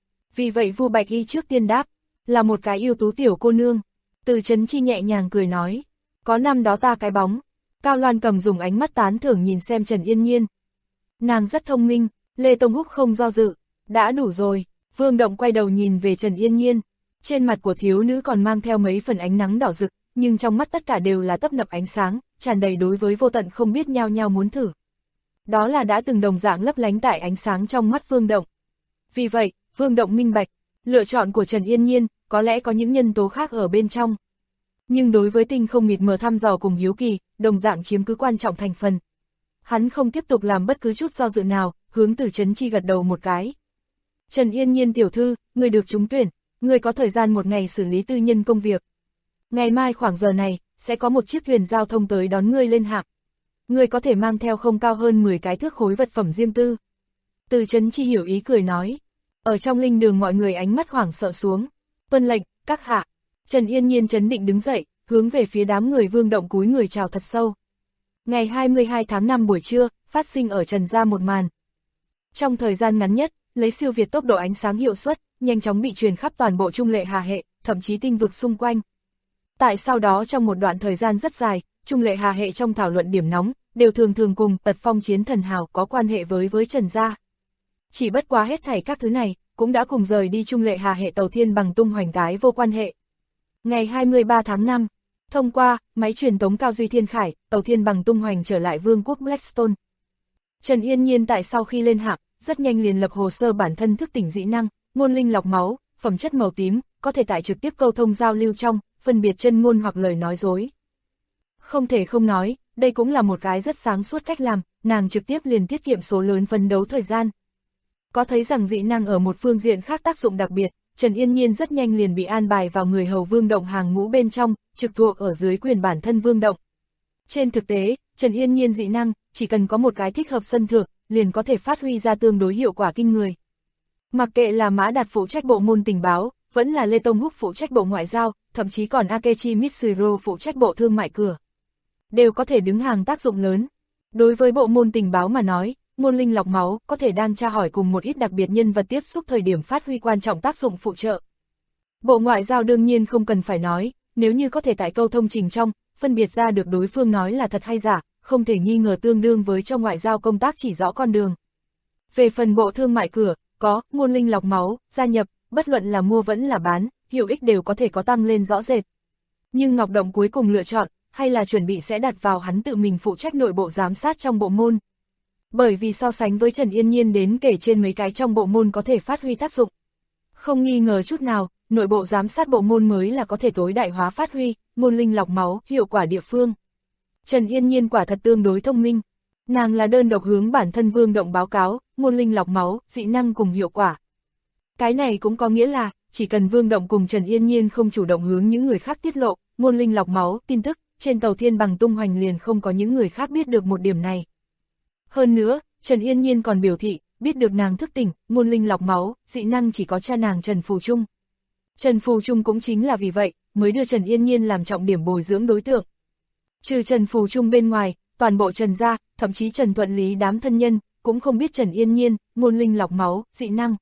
Vì vậy Vu Bạch Y trước tiên đáp, là một cái yêu tú tiểu cô nương. Từ Chấn Chi nhẹ nhàng cười nói, có năm đó ta cái bóng. Cao Loan Cầm dùng ánh mắt tán thưởng nhìn xem Trần Yên Nhiên. Nàng rất thông minh, Lê Tông Húc không do dự, đã đủ rồi. Vương Động quay đầu nhìn về Trần Yên Nhiên. Trên mặt của thiếu nữ còn mang theo mấy phần ánh nắng đỏ rực, nhưng trong mắt tất cả đều là tấp nập ánh sáng, tràn đầy đối với vô tận không biết nhao nhao muốn thử. Đó là đã từng đồng dạng lấp lánh tại ánh sáng trong mắt Vương Động. Vì vậy, Vương Động minh bạch, lựa chọn của Trần Yên Nhiên, có lẽ có những nhân tố khác ở bên trong. Nhưng đối với tinh không mịt mờ thăm dò cùng hiếu kỳ, đồng dạng chiếm cứ quan trọng thành phần. Hắn không tiếp tục làm bất cứ chút do dự nào, hướng Từ Chấn Chi gật đầu một cái. Trần Yên Nhiên tiểu thư, người được trúng tuyển, người có thời gian một ngày xử lý tư nhân công việc. Ngày mai khoảng giờ này, sẽ có một chiếc thuyền giao thông tới đón ngươi lên hạm. Ngươi có thể mang theo không cao hơn 10 cái thước khối vật phẩm riêng tư. Từ Chấn Chi hiểu ý cười nói. Ở trong linh đường mọi người ánh mắt hoảng sợ xuống. Tuân lệnh, các hạ. Trần Yên Nhiên trấn định đứng dậy, hướng về phía đám người Vương Động cúi người chào thật sâu. Ngày 22 tháng 5 buổi trưa, phát sinh ở Trần gia một màn. Trong thời gian ngắn nhất, lấy siêu việt tốc độ ánh sáng hiệu suất, nhanh chóng bị truyền khắp toàn bộ Trung Lệ Hà hệ, thậm chí tinh vực xung quanh. Tại sau đó trong một đoạn thời gian rất dài, Trung Lệ Hà hệ trong thảo luận điểm nóng, đều thường cùng Tật Phong Chiến Thần Hào có quan hệ với Trần gia. Chỉ bất quá hết thảy các thứ này, cũng đã cùng rời đi Trung Lệ Hà hệ tàu Thiên Bằng Tung Hoành tái vô quan hệ. Ngày 23 tháng 5, thông qua máy truyền tống cao duy thiên khải, tàu Thiên Bằng Tung Hoành trở lại Vương quốc Blackstone. Trần Yên Nhiên tại sau khi lên hạm, rất nhanh liền lập hồ sơ bản thân thức tỉnh dị năng, ngôn linh lọc máu, phẩm chất màu tím, có thể tại trực tiếp câu thông giao lưu trong, phân biệt chân ngôn hoặc lời nói dối. Không thể không nói, đây cũng là một cái rất sáng suốt cách làm, nàng trực tiếp liền tiết kiệm số lớn phấn đấu thời gian. Có thấy rằng dị năng ở một phương diện khác tác dụng đặc biệt, Trần Yên Nhiên rất nhanh liền bị an bài vào người hầu Vương Động hàng ngũ bên trong, trực thuộc ở dưới quyền bản thân Vương Động. Trên thực tế, Trần Yên Nhiên dị năng, chỉ cần có một cái thích hợp sân thượng, liền có thể phát huy ra tương đối hiệu quả kinh người. Mặc kệ là Mã Đạt phụ trách bộ môn tình báo, vẫn là Lê Tông Húc phụ trách bộ ngoại giao, thậm chí còn Akechi Mitsuro phụ trách bộ thương mại cửa, đều có thể đứng hàng tác dụng lớn. Đối với bộ môn tình báo mà nói, ngôn linh lọc máu có thể đang tra hỏi cùng một ít đặc biệt nhân vật tiếp xúc thời điểm phát huy quan trọng tác dụng phụ trợ. Bộ ngoại giao đương nhiên không cần phải nói, nếu như có thể tại câu thông trình trong, phân biệt ra được đối phương nói là thật hay giả, không thể nghi ngờ tương đương với cho ngoại giao công tác chỉ rõ con đường. Về phần bộ thương mại cửa, có ngôn linh lọc máu, gia nhập, bất luận là mua vẫn là bán, hiệu ích đều có thể có tăng lên rõ rệt. Nhưng Ngọc Động cuối cùng lựa chọn, hay là chuẩn bị sẽ đặt vào hắn tự mình phụ trách nội bộ giám sát trong bộ môn. Bởi vì so sánh với Trần Yên Nhiên đến kể trên mấy cái trong bộ môn có thể phát huy tác dụng. Không nghi ngờ chút nào, nội bộ giám sát bộ môn mới là có thể tối đại hóa phát huy, ngôn linh lọc máu, hiệu quả địa phương. Trần Yên Nhiên quả thật tương đối thông minh. Nàng là đơn độc hướng bản thân Vương Động báo cáo, ngôn linh lọc máu, dị năng cùng hiệu quả. Cái này cũng có nghĩa là, chỉ cần Vương Động cùng Trần Yên Nhiên không chủ động hướng những người khác tiết lộ, ngôn linh lọc máu, tin tức, trên tàu Thiên Bằng Tung Hoành liền không có những người khác biết được một điểm này. Hơn nữa, Trần Yên Nhiên còn biểu thị, biết được nàng thức tỉnh, ngôn linh lọc máu, dị năng chỉ có cha nàng Trần Phù Trung. Trần Phù Trung cũng chính là vì vậy, mới đưa Trần Yên Nhiên làm trọng điểm bồi dưỡng đối tượng. Trừ Trần Phù Trung bên ngoài, toàn bộ Trần gia, thậm chí Trần Thuận Lý đám thân nhân, cũng không biết Trần Yên Nhiên, ngôn linh lọc máu, dị năng.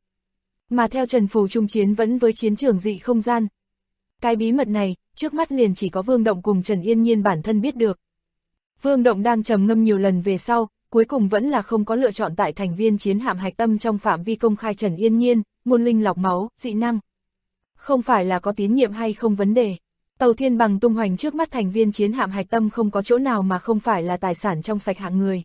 Mà theo Trần Phù Trung chiến vẫn với chiến trường dị không gian. Cái bí mật này, trước mắt liền chỉ có Vương Động cùng Trần Yên Nhiên bản thân biết được. Vương Động đang trầm ngâm nhiều lần về sau, cuối cùng vẫn là không có lựa chọn tại thành viên chiến hạm hạch tâm trong phạm vi công khai Trần Yên Nhiên, ngôn linh lọc máu, dị năng. Không phải là có tín nhiệm hay không vấn đề. Tàu Thiên Bằng Tung Hoành trước mắt thành viên chiến hạm hạch tâm không có chỗ nào mà không phải là tài sản trong sạch hạng người.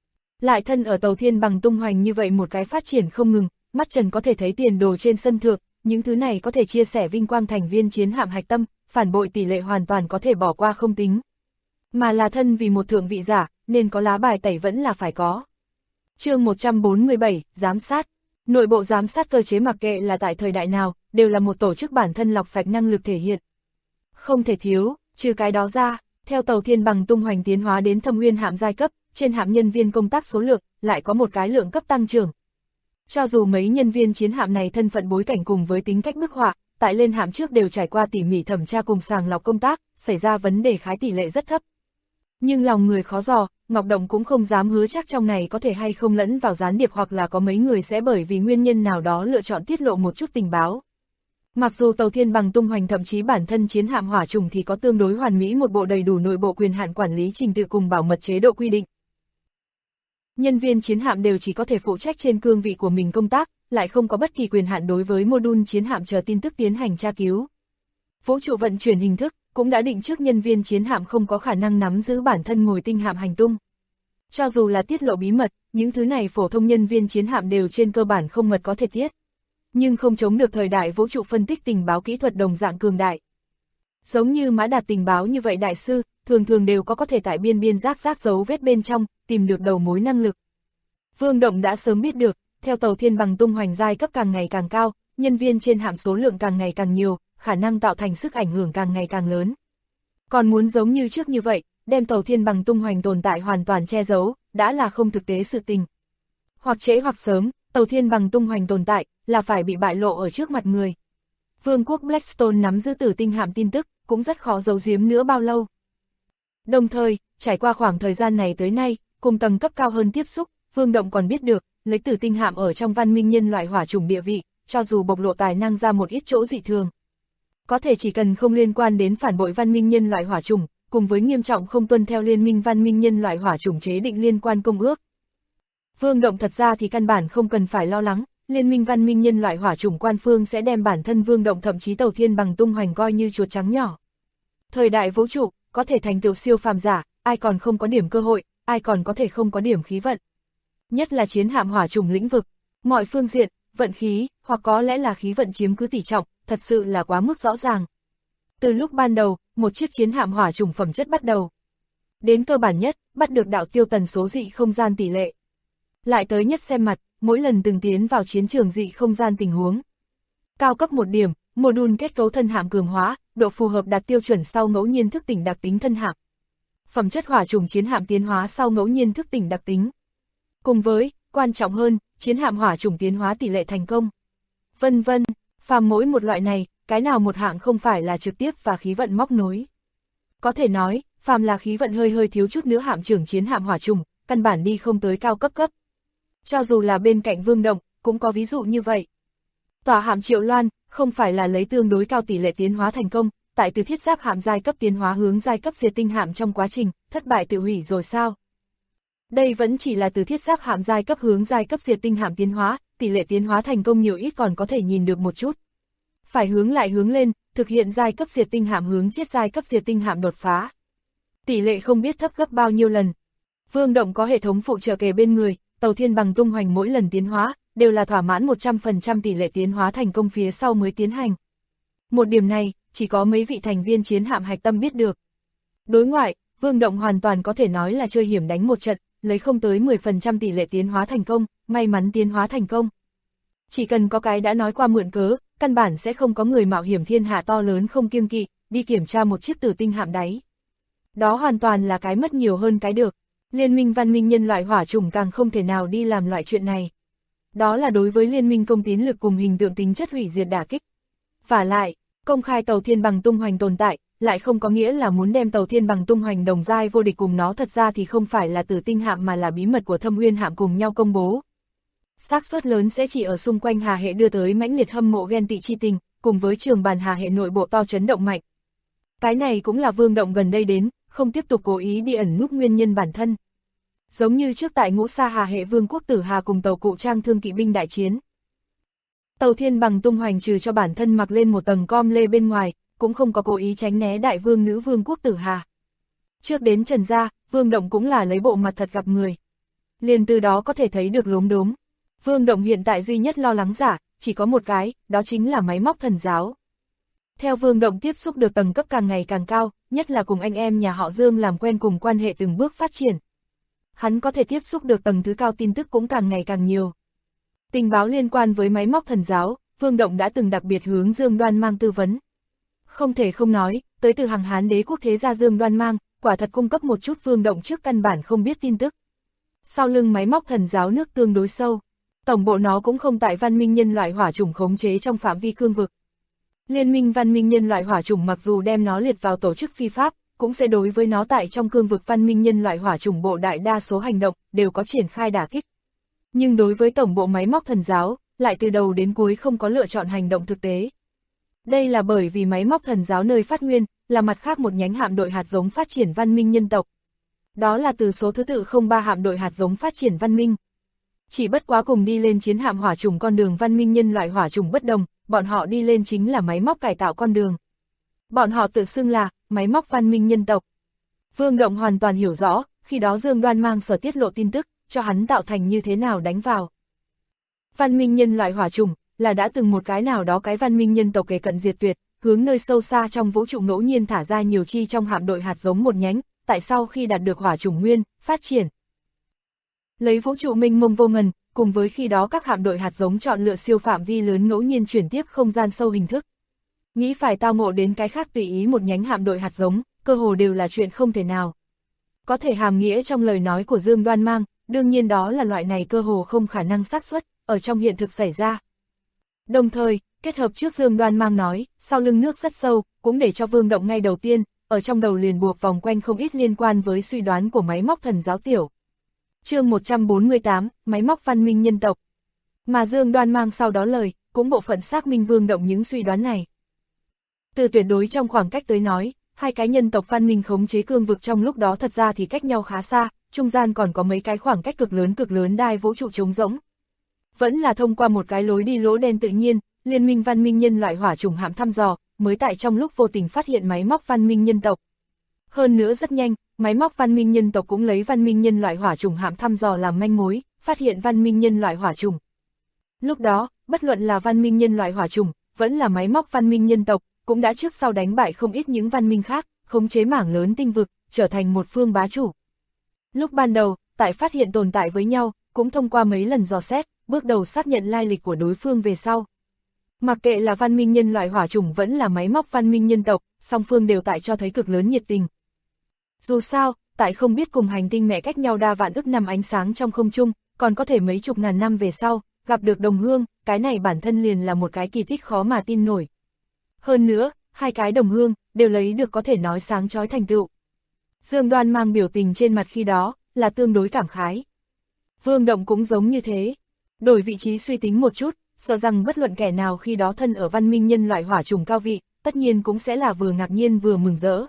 Lại thân ở tàu Thiên Bằng Tung Hoành như vậy một cái phát triển không ngừng, mắt Trần có thể thấy tiền đồ trên sân thượng, những thứ này có thể chia sẻ vinh quang thành viên chiến hạm hạch tâm, phản bội tỷ lệ hoàn toàn có thể bỏ qua không tính. Mà là thân vì một thượng vị giả, nên có lá bài tẩy vẫn là phải có. Chương 147, giám sát. Nội bộ giám sát cơ chế mặc kệ là tại thời đại nào, đều là một tổ chức bản thân lọc sạch năng lực thể hiện. Không thể thiếu, trừ cái đó ra, theo tàu Thiên Bằng Tung Hoành tiến hóa đến Thâm Uyên hạm giai cấp, trên hạm nhân viên công tác số lượng, lại có một cái lượng cấp tăng trưởng. Cho dù mấy nhân viên chiến hạm này thân phận bối cảnh cùng với tính cách bức họa, tại lên hạm trước đều trải qua tỉ mỉ thẩm tra cùng sàng lọc công tác, xảy ra vấn đề khái tỷ lệ rất thấp. Nhưng lòng người khó dò, Ngọc Động cũng không dám hứa chắc trong này có thể hay không lẫn vào gián điệp hoặc là có mấy người sẽ bởi vì nguyên nhân nào đó lựa chọn tiết lộ một chút tình báo. Mặc dù tàu Thiên Bằng tung hoành thậm chí bản thân chiến hạm hỏa trùng thì có tương đối hoàn mỹ một bộ đầy đủ nội bộ quyền hạn quản lý trình tự cùng bảo mật chế độ quy định. Nhân viên chiến hạm đều chỉ có thể phụ trách trên cương vị của mình công tác, lại không có bất kỳ quyền hạn đối với mô-đun chiến hạm chờ tin tức tiến hành tra cứu. Vũ trụ vận chuyển hình thức cũng đã định trước nhân viên chiến hạm không có khả năng nắm giữ bản thân ngồi tinh hạm hành tung. Cho dù là tiết lộ bí mật, những thứ này phổ thông nhân viên chiến hạm đều trên cơ bản không mật có thể tiết. Nhưng không chống được thời đại vũ trụ phân tích tình báo kỹ thuật đồng dạng cường đại. Giống như Mã Đạt tình báo như vậy đại sư, thường thường đều có thể tại biên rác dấu vết bên trong, tìm được đầu mối năng lực. Vương Động đã sớm biết được, theo tàu Thiên Bằng tung hoành giai cấp càng ngày càng cao, nhân viên trên hạm số lượng càng ngày càng nhiều, khả năng tạo thành sức ảnh hưởng càng ngày càng lớn. Còn muốn giống như trước như vậy, đem tàu Thiên Bằng tung hoành tồn tại hoàn toàn che giấu, đã là không thực tế sự tình. Hoặc trễ hoặc sớm, tàu Thiên Bằng tung hoành tồn tại, là phải bị bại lộ ở trước mặt người. Vương quốc Blackstone nắm giữ Tử tinh hạm tin tức, cũng rất khó giấu giếm nữa bao lâu. Đồng thời, trải qua khoảng thời gian này tới nay, cùng tầng cấp cao hơn tiếp xúc, Vương Động còn biết được, lấy Tử tinh hạm ở trong văn minh nhân loại hỏa chủng địa vị, cho dù bộc lộ tài năng ra một ít chỗ dị thường. Có thể chỉ cần không liên quan đến phản bội văn minh nhân loại hỏa chủng, cùng với nghiêm trọng không tuân theo liên minh văn minh nhân loại hỏa chủng chế định liên quan công ước. Vương Động thật ra thì căn bản không cần phải lo lắng, liên minh văn minh nhân loại hỏa chủng quan phương sẽ đem bản thân Vương Động thậm chí tàu Thiên Bằng tung hoành coi như chuột trắng nhỏ. Thời đại vũ trụ, có thể thành tựu siêu phàm giả, ai còn không có điểm cơ hội, ai còn có thể không có điểm khí vận. Nhất là chiến hạm hỏa chủng lĩnh vực, mọi phương diện, vận khí, hoặc có lẽ là khí vận chiếm cứ tỷ trọng, thật sự là quá mức rõ ràng. Từ lúc ban đầu, một chiếc chiến hạm hỏa chủng phẩm chất bắt đầu. Đến cơ bản nhất, bắt được đạo tiêu tần số dị không gian tỷ lệ. Lại tới nhất xem mặt, mỗi lần từng tiến vào chiến trường dị không gian tình huống. Cao cấp một điểm, mô-đun kết cấu thân hạm cường hóa, độ phù hợp đạt tiêu chuẩn sau ngẫu nhiên thức tỉnh đặc tính thân hạm. Phẩm chất hỏa chủng chiến hạm tiến hóa sau ngẫu nhiên thức tỉnh đặc tính. Cùng với, quan trọng hơn, chiến hạm hỏa chủng tiến hóa tỷ lệ thành công. Vân vân, phàm mỗi một loại này, cái nào một hạng không phải là trực tiếp và khí vận móc nối. Có thể nói, phàm là khí vận hơi thiếu chút nữa hạm trưởng chiến hạm hỏa chủng, căn bản đi không tới cao cấp. Cho dù là bên cạnh Vương Động, cũng có ví dụ như vậy. Tòa hạm Triệu Loan, không phải là lấy tương đối cao tỷ lệ tiến hóa thành công, tại từ thiết giáp hạm giai cấp tiến hóa hướng giai cấp diệt tinh hạm trong quá trình, thất bại tự hủy rồi sao? Đây vẫn chỉ là từ thiết giáp hạm giai cấp hướng giai cấp diệt tinh hạm tiến hóa, tỷ lệ tiến hóa thành công nhiều ít còn có thể nhìn được một chút. Phải hướng lại hướng lên, thực hiện giai cấp diệt tinh hạm hướng chiết giai cấp diệt tinh hạm đột phá. Tỷ lệ không biết thấp gấp bao nhiêu lần. Vương Động có hệ thống phụ trợ kề bên người, tàu Thiên Bằng tung hoành mỗi lần tiến hóa, đều là thỏa mãn 100% tỷ lệ tiến hóa thành công phía sau mới tiến hành. Một điểm này, chỉ có mấy vị thành viên chiến hạm hạch tâm biết được. Đối ngoại, Vương Động hoàn toàn có thể nói là chơi hiểm đánh một trận, lấy không tới 10% tỷ lệ tiến hóa thành công, may mắn tiến hóa thành công. Chỉ cần có cái đã nói qua mượn cớ, căn bản sẽ không có người mạo hiểm thiên hạ to lớn không kiêng kỵ, đi kiểm tra một chiếc Tử tinh hạm đáy. Đó hoàn toàn là cái mất nhiều hơn cái được. Liên minh văn minh nhân loại hỏa chủng càng không thể nào đi làm loại chuyện này. Đó là đối với liên minh công tín lực cùng hình tượng tính chất hủy diệt đả kích. Vả lại, công khai tàu Thiên Bằng tung hoành tồn tại, lại không có nghĩa là muốn đem tàu Thiên Bằng tung hoành đồng giai vô địch cùng nó, thật ra thì không phải là Tử tinh hạm mà là bí mật của Thâm Uyên hạm cùng nhau công bố. Xác suất lớn sẽ chỉ ở xung quanh Hà hệ đưa tới mãnh liệt hâm mộ ghen tị chi tình, cùng với trường bàn Hà hệ nội bộ to chấn động mạnh. Cái này cũng là Vương Động gần đây đến, không tiếp tục cố ý đi ẩn núp nguyên nhân bản thân. Giống như trước tại Ngũ Sa Hà hệ Vương quốc Tử Hà cùng tàu Cụ Trang Thương kỵ binh đại chiến. Tàu Thiên Bằng tung hoành trừ cho bản thân mặc lên một tầng com lê bên ngoài, cũng không có cố ý tránh né đại vương nữ Vương quốc Tử Hà. Trước đến Trần gia, Vương Động cũng là lấy bộ mặt thật gặp người. Liền từ đó có thể thấy được lốm đốm. Vương Động hiện tại duy nhất lo lắng giả, chỉ có một cái, đó chính là máy móc thần giáo. Theo Vương Động tiếp xúc được tầng cấp càng ngày càng cao, nhất là cùng anh em nhà họ Dương làm quen cùng quan hệ từng bước phát triển. Hắn có thể tiếp xúc được tầng thứ cao tin tức cũng càng ngày càng nhiều. Tình báo liên quan với máy móc thần giáo, Vương Động đã từng đặc biệt hướng Dương Đoan Mang tư vấn. Không thể không nói, tới từ hàng Hán đế quốc thế gia Dương Đoan Mang, quả thật cung cấp một chút Vương Động trước căn bản không biết tin tức. Sau lưng máy móc thần giáo nước tương đối sâu. Tổng bộ nó cũng không tại văn minh nhân loại hỏa chủng khống chế trong phạm vi cương vực. Liên minh văn minh nhân loại hỏa chủng mặc dù đem nó liệt vào tổ chức phi pháp, cũng sẽ đối với nó tại trong cương vực văn minh nhân loại hỏa chủng bộ đại đa số hành động đều có triển khai đả kích. Nhưng đối với tổng bộ máy móc thần giáo, lại từ đầu đến cuối không có lựa chọn hành động thực tế. Đây là bởi vì máy móc thần giáo nơi phát nguyên, là mặt khác một nhánh hạm đội hạt giống phát triển văn minh nhân tộc. Đó là từ số thứ tự 03 hạm đội hạt giống phát triển văn minh. Chỉ bất quá cùng đi lên chiến hạm hỏa chủng con đường văn minh nhân loại hỏa chủng bất đồng, bọn họ đi lên chính là máy móc cải tạo con đường. Bọn họ tự xưng là máy móc văn minh nhân tộc. Vương Động hoàn toàn hiểu rõ, khi đó Dương Đoan Mang sở tiết lộ tin tức, cho hắn tạo thành như thế nào đánh vào. Văn minh nhân loại hỏa chủng là đã từng một cái nào đó cái văn minh nhân tộc kề cận diệt tuyệt, hướng nơi sâu xa trong vũ trụ ngẫu nhiên thả ra nhiều chi trong hạm đội hạt giống một nhánh, tại sau khi đạt được hỏa chủng nguyên, phát triển. Lấy vũ trụ mênh mông vô ngần, cùng với khi đó các hạm đội hạt giống chọn lựa siêu phạm vi lớn ngẫu nhiên chuyển tiếp không gian sâu hình thức. Nghĩ phải tao ngộ đến cái khác tùy ý một nhánh hạm đội hạt giống, cơ hồ đều là chuyện không thể nào. Có thể hàm nghĩa trong lời nói của Dương Đoan Mang, đương nhiên đó là loại này cơ hồ không khả năng xác suất ở trong hiện thực xảy ra. Đồng thời, kết hợp trước Dương Đoan Mang nói, sau lưng nước rất sâu, cũng để cho Vương Động ngay đầu tiên, ở trong đầu liền buộc vòng quanh không ít liên quan với suy đoán của máy móc thần giáo tiểu. Chương 148, máy móc văn minh nhân tộc. Mà Dương Đoan Mang sau đó lời, cũng bộ phận xác minh Vương Động những suy đoán này. Từ tuyệt đối trong khoảng cách tới nói, hai cái nhân tộc văn minh khống chế cương vực trong lúc đó thật ra thì cách nhau khá xa, trung gian còn có mấy cái khoảng cách cực lớn đai vũ trụ trống rỗng. Vẫn là thông qua một cái lối đi lỗ đen tự nhiên, liên minh văn minh nhân loại hỏa chủng hạm thăm dò, mới tại trong lúc vô tình phát hiện máy móc văn minh nhân tộc. Hơn nữa rất nhanh, máy móc văn minh nhân tộc cũng lấy văn minh nhân loại hỏa chủng hạm thăm dò làm manh mối, phát hiện văn minh nhân loại hỏa chủng. Lúc đó, bất luận là văn minh nhân loại hỏa chủng, vẫn là máy móc văn minh nhân tộc, cũng đã trước sau đánh bại không ít những văn minh khác, khống chế mảng lớn tinh vực, trở thành một phương bá chủ. Lúc ban đầu, tại phát hiện tồn tại với nhau, cũng thông qua mấy lần dò xét, bước đầu xác nhận lai lịch của đối phương về sau. Mặc kệ là văn minh nhân loại hỏa chủng vẫn là máy móc văn minh nhân tộc, song phương đều tại cho thấy cực lớn nhiệt tình. Dù sao, tại không biết cùng hành tinh mẹ cách nhau đa vạn ức năm ánh sáng trong không trung, còn có thể mấy chục ngàn năm về sau, gặp được đồng hương, cái này bản thân liền là một cái kỳ tích khó mà tin nổi. Hơn nữa, hai cái đồng hương, đều lấy được có thể nói sáng chói thành tựu. Dương Đoan Mang biểu tình trên mặt khi đó, là tương đối cảm khái. Vương Động cũng giống như thế. Đổi vị trí suy tính một chút, sợ rằng bất luận kẻ nào khi đó thân ở văn minh nhân loại hỏa chủng cao vị, tất nhiên cũng sẽ là vừa ngạc nhiên vừa mừng rỡ.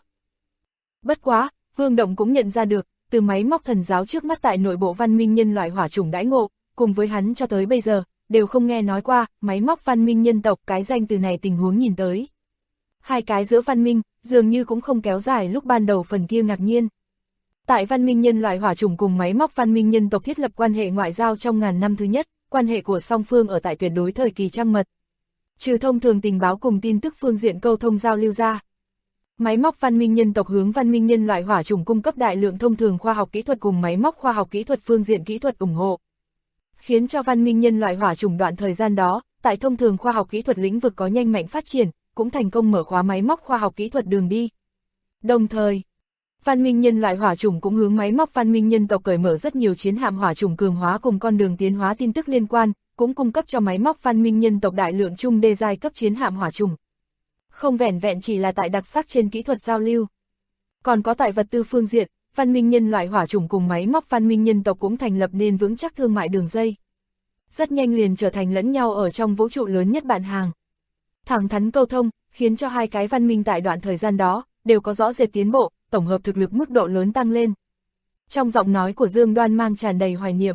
Bất quá, Vương Động cũng nhận ra được, từ máy móc thần giáo trước mắt tại nội bộ văn minh nhân loại hỏa chủng đãi ngộ, cùng với hắn cho tới bây giờ, đều không nghe nói qua, máy móc văn minh nhân tộc cái danh từ này tình huống nhìn tới. Hai cái giữa văn minh, dường như cũng không kéo dài lúc ban đầu phần kia ngạc nhiên. Tại văn minh nhân loại hỏa chủng cùng máy móc văn minh nhân tộc thiết lập quan hệ ngoại giao trong ngàn năm thứ nhất, quan hệ của song phương ở tại tuyệt đối thời kỳ trăng mật. Trừ thông thường tình báo cùng tin tức phương diện câu thông giao lưu ra. Máy móc văn minh nhân tộc hướng văn minh nhân loại hỏa chủng cung cấp đại lượng thông thường khoa học kỹ thuật cùng máy móc khoa học kỹ thuật phương diện kỹ thuật ủng hộ. Khiến cho văn minh nhân loại hỏa chủng đoạn thời gian đó, tại thông thường khoa học kỹ thuật lĩnh vực có nhanh mạnh phát triển, cũng thành công mở khóa máy móc khoa học kỹ thuật đường đi. Đồng thời, văn minh nhân loại hỏa chủng cũng hướng máy móc văn minh nhân tộc cởi mở rất nhiều chiến hạm hỏa chủng cường hóa cùng con đường tiến hóa tin tức liên quan, cũng cung cấp cho máy móc văn minh nhân tộc đại lượng trung đê giai cấp chiến hạm hỏa chủng. Không vẻn vẹn chỉ là tại đặc sắc trên kỹ thuật giao lưu. Còn có tại vật tư phương diện, văn minh nhân loại hỏa chủng cùng máy móc văn minh nhân tộc cũng thành lập nên vững chắc thương mại đường dây. Rất nhanh liền trở thành lẫn nhau ở trong vũ trụ lớn nhất bạn hàng. Thẳng thắn câu thông, khiến cho hai cái văn minh tại đoạn thời gian đó, đều có rõ rệt tiến bộ, tổng hợp thực lực mức độ lớn tăng lên. Trong giọng nói của Dương Đoan Mang tràn đầy hoài niệm.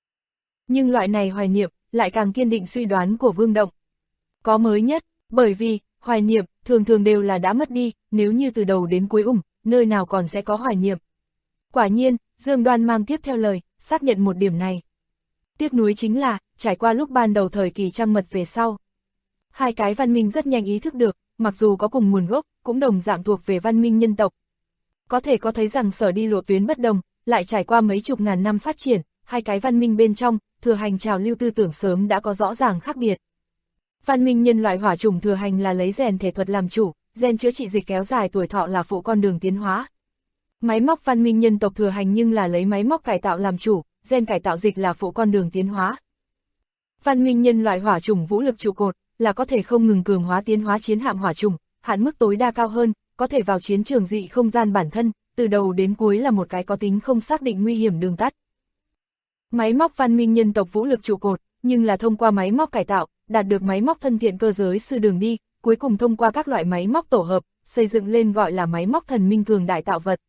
Nhưng loại này hoài niệm, lại càng kiên định suy đoán của Vương Động. Có mới nhất, bởi vì, hoài niệm, thường thường đều là đã mất đi, nếu như từ đầu đến cuối nơi nào còn sẽ có hoài niệm. Quả nhiên, Dương Đoan Mang tiếp theo lời, xác nhận một điểm này. Tiếc nuối chính là, trải qua lúc ban đầu thời kỳ trăng mật về sau. Hai cái văn minh rất nhanh ý thức được, mặc dù có cùng nguồn gốc, cũng đồng dạng thuộc về văn minh nhân tộc. Có thể có thấy rằng sở đi lộ tuyến bất đồng, lại trải qua mấy chục ngàn năm phát triển, hai cái văn minh bên trong, thừa hành trào lưu tư tưởng sớm đã có rõ ràng khác biệt. Văn minh nhân loại hỏa chủng thừa hành là lấy rèn thể thuật làm chủ, gen chữa trị dịch kéo dài tuổi thọ là phụ con đường tiến hóa. Máy móc văn minh nhân tộc thừa hành nhưng là lấy máy móc cải tạo làm chủ, gen cải tạo dịch là phụ con đường tiến hóa. Văn minh nhân loại hỏa chủng vũ lực trụ cột là có thể không ngừng cường hóa tiến hóa chiến hạm hỏa chủng, hạn mức tối đa cao hơn, có thể vào chiến trường dị không gian bản thân, từ đầu đến cuối là một cái có tính không xác định nguy hiểm đường tắt. Máy móc văn minh nhân tộc vũ lực trụ cột, nhưng là thông qua máy móc cải tạo, đạt được máy móc thân thiện cơ giới sư đường đi, cuối cùng thông qua các loại máy móc tổ hợp, xây dựng lên gọi là máy móc thần minh cường đại tạo vật.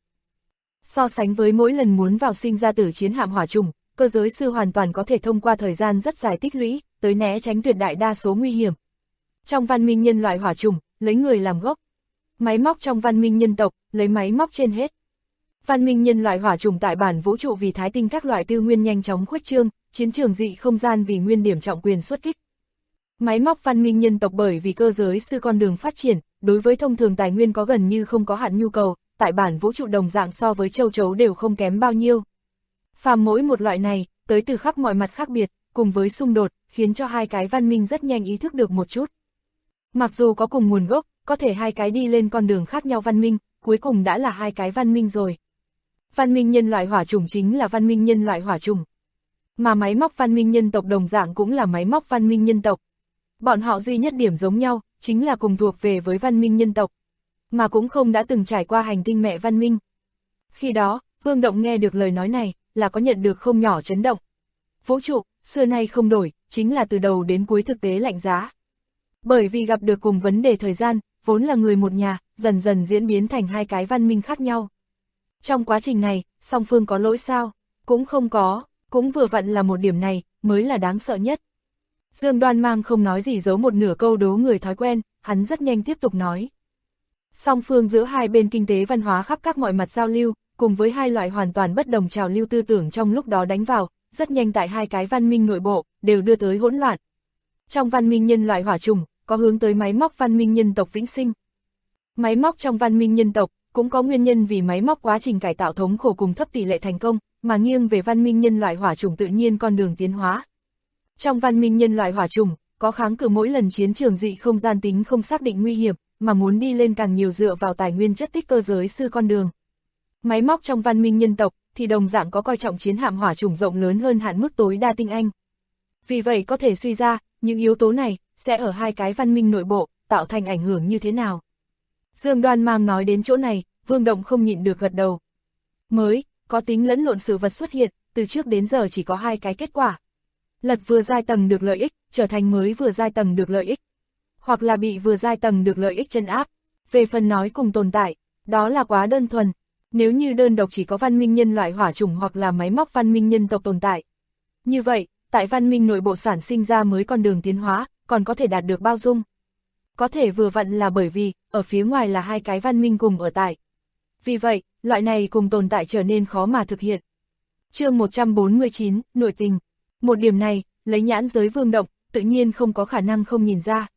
So sánh với mỗi lần muốn vào sinh ra tử chiến hạm hỏa chủng, cơ giới sư hoàn toàn có thể thông qua thời gian rất dài tích lũy, tới né tránh tuyệt đại đa số nguy hiểm. Trong văn minh nhân loại hỏa chủng, lấy người làm gốc. Máy móc trong văn minh nhân tộc, lấy máy móc trên hết. Văn minh nhân loại hỏa chủng tại bản vũ trụ vì thái tinh các loại tư nguyên nhanh chóng khuếch trương, chiến trường dị không gian vì nguyên điểm trọng quyền xuất kích. Máy móc văn minh nhân tộc bởi vì cơ giới sư con đường phát triển, đối với thông thường tài nguyên có gần như không có hạn nhu cầu, tại bản vũ trụ đồng dạng so với châu chấu đều không kém bao nhiêu. Phàm mỗi một loại này, tới từ khắp mọi mặt khác biệt, cùng với xung đột, khiến cho hai cái văn minh rất nhanh ý thức được một chút. Mặc dù có cùng nguồn gốc, có thể hai cái đi lên con đường khác nhau văn minh, cuối cùng đã là hai cái văn minh rồi. Văn minh nhân loại hỏa chủng chính là văn minh nhân loại hỏa chủng. Mà máy móc văn minh nhân tộc đồng dạng cũng là máy móc văn minh nhân tộc. Bọn họ duy nhất điểm giống nhau, chính là cùng thuộc về với văn minh nhân tộc, mà cũng không đã từng trải qua hành tinh mẹ văn minh. Khi đó, Vương Động nghe được lời nói này, là có nhận được không nhỏ chấn động. Vũ trụ, xưa nay không đổi, chính là từ đầu đến cuối thực tế lạnh giá. Bởi vì gặp được cùng vấn đề thời gian, vốn là người một nhà, dần dần diễn biến thành hai cái văn minh khác nhau. Trong quá trình này, song phương có lỗi sao? Cũng không có, cũng vừa vặn là một điểm này, mới là đáng sợ nhất. Dương Đoan Mang không nói gì giấu một nửa câu đố người thói quen, hắn rất nhanh tiếp tục nói. Song phương giữa hai bên kinh tế văn hóa khắp các mọi mặt giao lưu, cùng với hai loại hoàn toàn bất đồng trào lưu tư tưởng trong lúc đó đánh vào, rất nhanh tại hai cái văn minh nội bộ, đều đưa tới hỗn loạn. Trong văn minh nhân loại hỏa chủng, có hướng tới máy móc văn minh nhân tộc vĩnh sinh. Máy móc trong văn minh nhân tộc, cũng có nguyên nhân vì máy móc quá trình cải tạo thống khổ cùng thấp tỷ lệ thành công, mà nghiêng về văn minh nhân loại hỏa chủng tự nhiên con đường tiến hóa. Trong văn minh nhân loại hỏa chủng, có kháng cự mỗi lần chiến trường dị không gian tính không xác định nguy hiểm, mà muốn đi lên càng nhiều dựa vào tài nguyên chất tích cơ giới sư con đường. Máy móc trong văn minh nhân tộc, thì đồng dạng có coi trọng chiến hạm hỏa chủng rộng lớn hơn hạn mức tối đa tinh anh. Vì vậy có thể suy ra, những yếu tố này, sẽ ở hai cái văn minh nội bộ, tạo thành ảnh hưởng như thế nào. Dương Đoan Mang nói đến chỗ này, Vương Động không nhịn được gật đầu. Mới, có tính lẫn lộn sự vật xuất hiện, từ trước đến giờ chỉ có hai cái kết quả. Lật vừa giai tầng được lợi ích, trở thành mới vừa giai tầng được lợi ích. Hoặc là bị vừa giai tầng được lợi ích chân áp. Về phần nói cùng tồn tại, đó là quá đơn thuần. Nếu như đơn độc chỉ có văn minh nhân loại hỏa chủng hoặc là máy móc văn minh nhân tộc tồn tại. Như vậy, tại văn minh nội bộ sản sinh ra mới con đường tiến hóa, còn có thể đạt được bao dung. Có thể vừa vặn là bởi vì, ở phía ngoài là hai cái văn minh cùng ở tại. Vì vậy, loại này cùng tồn tại trở nên khó mà thực hiện. Chương 149, nội tình. Một điểm này, lấy nhãn giới Vương Động, tự nhiên không có khả năng không nhìn ra.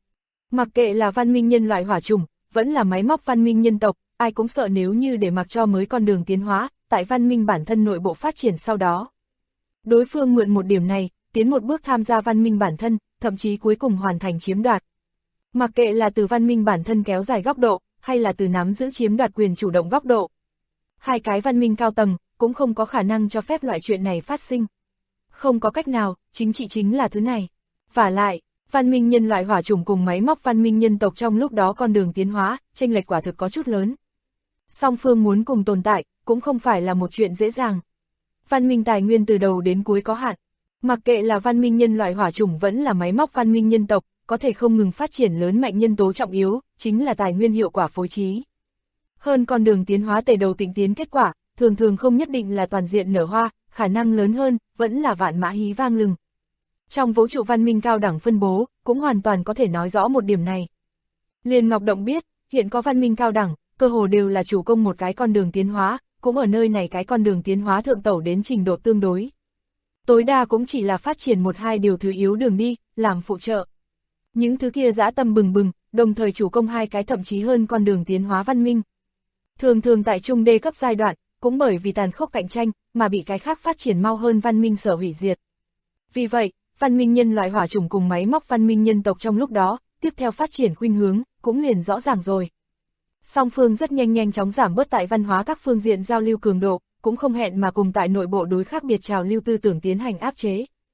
Mặc kệ là văn minh nhân loại hỏa chủng, vẫn là máy móc văn minh nhân tộc, ai cũng sợ nếu như để mặc cho mới con đường tiến hóa, tại văn minh bản thân nội bộ phát triển sau đó. Đối phương mượn một điểm này, tiến một bước tham gia văn minh bản thân, thậm chí cuối cùng hoàn thành chiếm đoạt. Mặc kệ là từ văn minh bản thân kéo dài góc độ, hay là từ nắm giữ chiếm đoạt quyền chủ động góc độ. Hai cái văn minh cao tầng, cũng không có khả năng cho phép loại chuyện này phát sinh. Không có cách nào, chính trị chính là thứ này. Vả lại, văn minh nhân loại hỏa chủng cùng máy móc văn minh nhân tộc trong lúc đó con đường tiến hóa, chênh lệch quả thực có chút lớn. Song phương muốn cùng tồn tại, cũng không phải là một chuyện dễ dàng. Văn minh tài nguyên từ đầu đến cuối có hạn. Mặc kệ là văn minh nhân loại hỏa chủng vẫn là máy móc văn minh nhân tộc, có thể không ngừng phát triển lớn mạnh nhân tố trọng yếu, chính là tài nguyên hiệu quả phối trí. Hơn con đường tiến hóa tề đầu tịnh tiến kết quả, thường thường không nhất định là toàn diện nở hoa, khả năng lớn hơn, vẫn là vạn mã hí vang lừng. Trong vũ trụ văn minh cao đẳng phân bố, cũng hoàn toàn có thể nói rõ một điểm này. Liên Ngọc Động biết, hiện có văn minh cao đẳng, cơ hồ đều là chủ công một cái con đường tiến hóa, cũng ở nơi này cái con đường tiến hóa thượng tẩu đến trình độ tương đối. Tối đa cũng chỉ là phát triển một hai điều thứ yếu đường đi, làm phụ trợ. Những thứ kia dã tâm bừng bừng, đồng thời chủ công hai cái thậm chí hơn con đường tiến hóa văn minh. Thường thường tại trung đê cấp giai đoạn, cũng bởi vì tàn khốc cạnh tranh, mà bị cái khác phát triển mau hơn văn minh sở hủy diệt. Vì vậy, văn minh nhân loại hỏa chủng cùng máy móc văn minh nhân tộc trong lúc đó, tiếp theo phát triển khuynh hướng, cũng liền rõ ràng rồi. Song phương rất nhanh chóng giảm bớt tại văn hóa các phương diện giao lưu cường độ, cũng không hẹn mà cùng tại nội bộ đối khác biệt trào lưu tư tưởng tiến hành áp chế.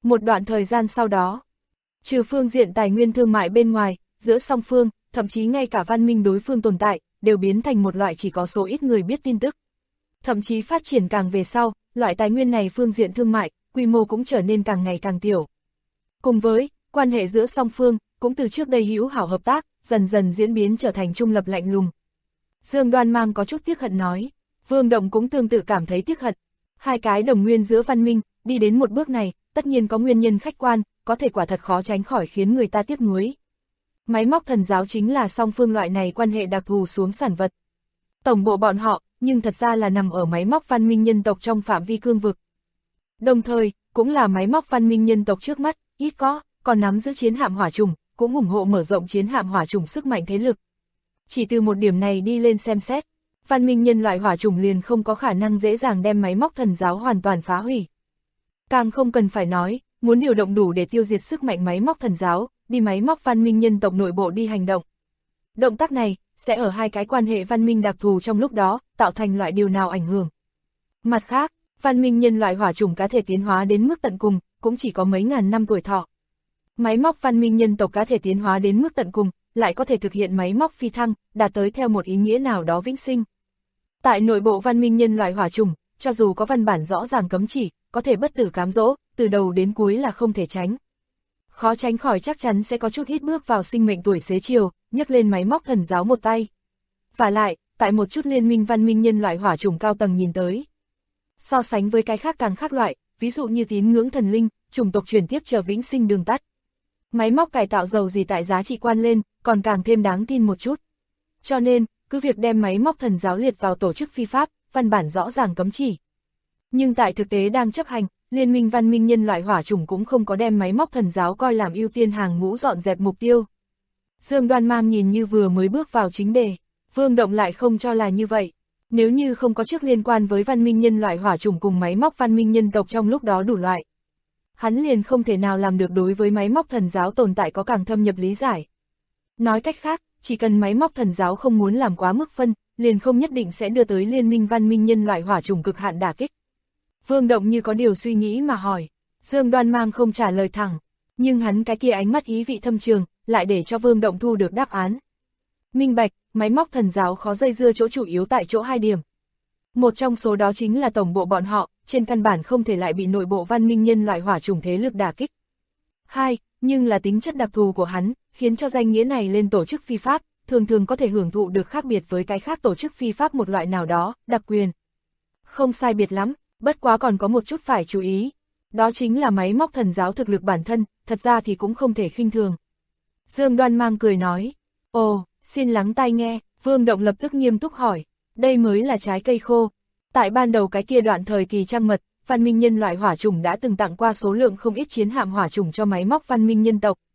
Một đoạn thời gian sau đó, trừ phương diện tài nguyên thương mại bên ngoài, giữa song phương, thậm chí ngay cả văn minh đối phương tồn tại, đều biến thành một loại chỉ có số ít người biết tin tức. Thậm chí phát triển càng về sau, loại tài nguyên này phương diện thương mại, quy mô cũng trở nên càng ngày càng tiểu. Cùng với, quan hệ giữa song phương, cũng từ trước đây hữu hảo hợp tác, dần dần diễn biến trở thành trung lập lạnh lùng. Dương Đoan Mang có chút tiếc hận nói, Vương Động cũng tương tự cảm thấy tiếc hận. Hai cái đồng nguyên giữa văn minh, đi đến một bước này, tất nhiên có nguyên nhân khách quan, có thể quả thật khó tránh khỏi khiến người ta tiếc nuối. Máy móc thần giáo chính là song phương loại này quan hệ đặc thù xuống sản vật. Tổng bộ bọn họ, nhưng thật ra là nằm ở máy móc văn minh nhân tộc trong phạm vi cương vực. Đồng thời, cũng là máy móc văn minh nhân tộc trước mắt, ít có, còn nắm giữ chiến hạm hỏa trùng, cũng ủng hộ mở rộng chiến hạm hỏa trùng sức mạnh thế lực. Chỉ từ một điểm này đi lên xem xét, văn minh nhân loại hỏa trùng liền không có khả năng dễ dàng đem máy móc thần giáo hoàn toàn phá hủy. Càng không cần phải nói, muốn điều động đủ để tiêu diệt sức mạnh máy móc thần giáo, đi máy móc văn minh nhân tộc nội bộ đi hành động. Động tác này, sẽ ở hai cái quan hệ văn minh đặc thù trong lúc đó, tạo thành loại điều nào ảnh hưởng. Mặt khác, văn minh nhân loại hỏa trùng cá thể tiến hóa đến mức tận cùng, cũng chỉ có mấy ngàn năm tuổi thọ. Máy móc văn minh nhân tộc cá thể tiến hóa đến mức tận cùng, lại có thể thực hiện máy móc phi thăng, đạt tới theo một ý nghĩa nào đó vĩnh sinh. Tại nội bộ văn minh nhân loại hỏa trùng, cho dù có văn bản rõ ràng cấm chỉ, có thể bất tử cám dỗ, từ đầu đến cuối là không thể tránh. Khó tránh khỏi chắc chắn sẽ có chút ít bước vào sinh mệnh tuổi xế chiều, nhấc lên máy móc thần giáo một tay. Và lại, tại một chút liên minh văn minh nhân loại hỏa trùng cao tầng nhìn tới. So sánh với cái khác càng khác loại, ví dụ như tín ngưỡng thần linh, chủng tộc truyền tiếp chờ vĩnh sinh đường tắt. Máy móc cải tạo giàu gì tại giá trị quan lên, còn càng thêm đáng tin một chút. Cho nên, cứ việc đem máy móc thần giáo liệt vào tổ chức phi pháp, văn bản rõ ràng cấm chỉ. Nhưng tại thực tế đang chấp hành, liên minh văn minh nhân loại hỏa chủng cũng không có đem máy móc thần giáo coi làm ưu tiên hàng ngũ dọn dẹp mục tiêu. Dương Đoan Mang nhìn như vừa mới bước vào chính đề, Vương Động lại không cho là như vậy. Nếu như không có trước liên quan với văn minh nhân loại hỏa chủng cùng máy móc văn minh nhân tộc trong lúc đó đủ loại, hắn liền không thể nào làm được đối với máy móc thần giáo tồn tại có càng thâm nhập lý giải. Nói cách khác, chỉ cần máy móc thần giáo không muốn làm quá mức phân, liền không nhất định sẽ đưa tới liên minh văn minh nhân loại hỏa chủng cực hạn đả kích. Vương Động như có điều suy nghĩ mà hỏi, Dương Đoan Mang không trả lời thẳng, nhưng hắn cái kia ánh mắt ý vị thâm trường, lại để cho Vương Động thu được đáp án. Minh bạch, máy móc thần giáo khó dây dưa chỗ chủ yếu tại chỗ hai điểm. Một trong số đó chính là tổng bộ bọn họ, trên căn bản không thể lại bị nội bộ văn minh nhân loại hỏa chủng thế lực đả kích. Hai, nhưng là tính chất đặc thù của hắn, khiến cho danh nghĩa này lên tổ chức phi pháp, thường thường có thể hưởng thụ được khác biệt với cái khác tổ chức phi pháp một loại nào đó, đặc quyền. Không sai biệt lắm, bất quá còn có một chút phải chú ý. Đó chính là máy móc thần giáo thực lực bản thân, thật ra thì cũng không thể khinh thường. Dương Đoan Mang cười nói, ồ, xin lắng tai nghe, Vương Động lập tức nghiêm túc hỏi, đây mới là trái cây khô. Tại ban đầu cái kia đoạn thời kỳ trăng mật, văn minh nhân loại hỏa chủng đã từng tặng qua số lượng không ít chiến hạm hỏa chủng cho máy móc văn minh nhân tộc.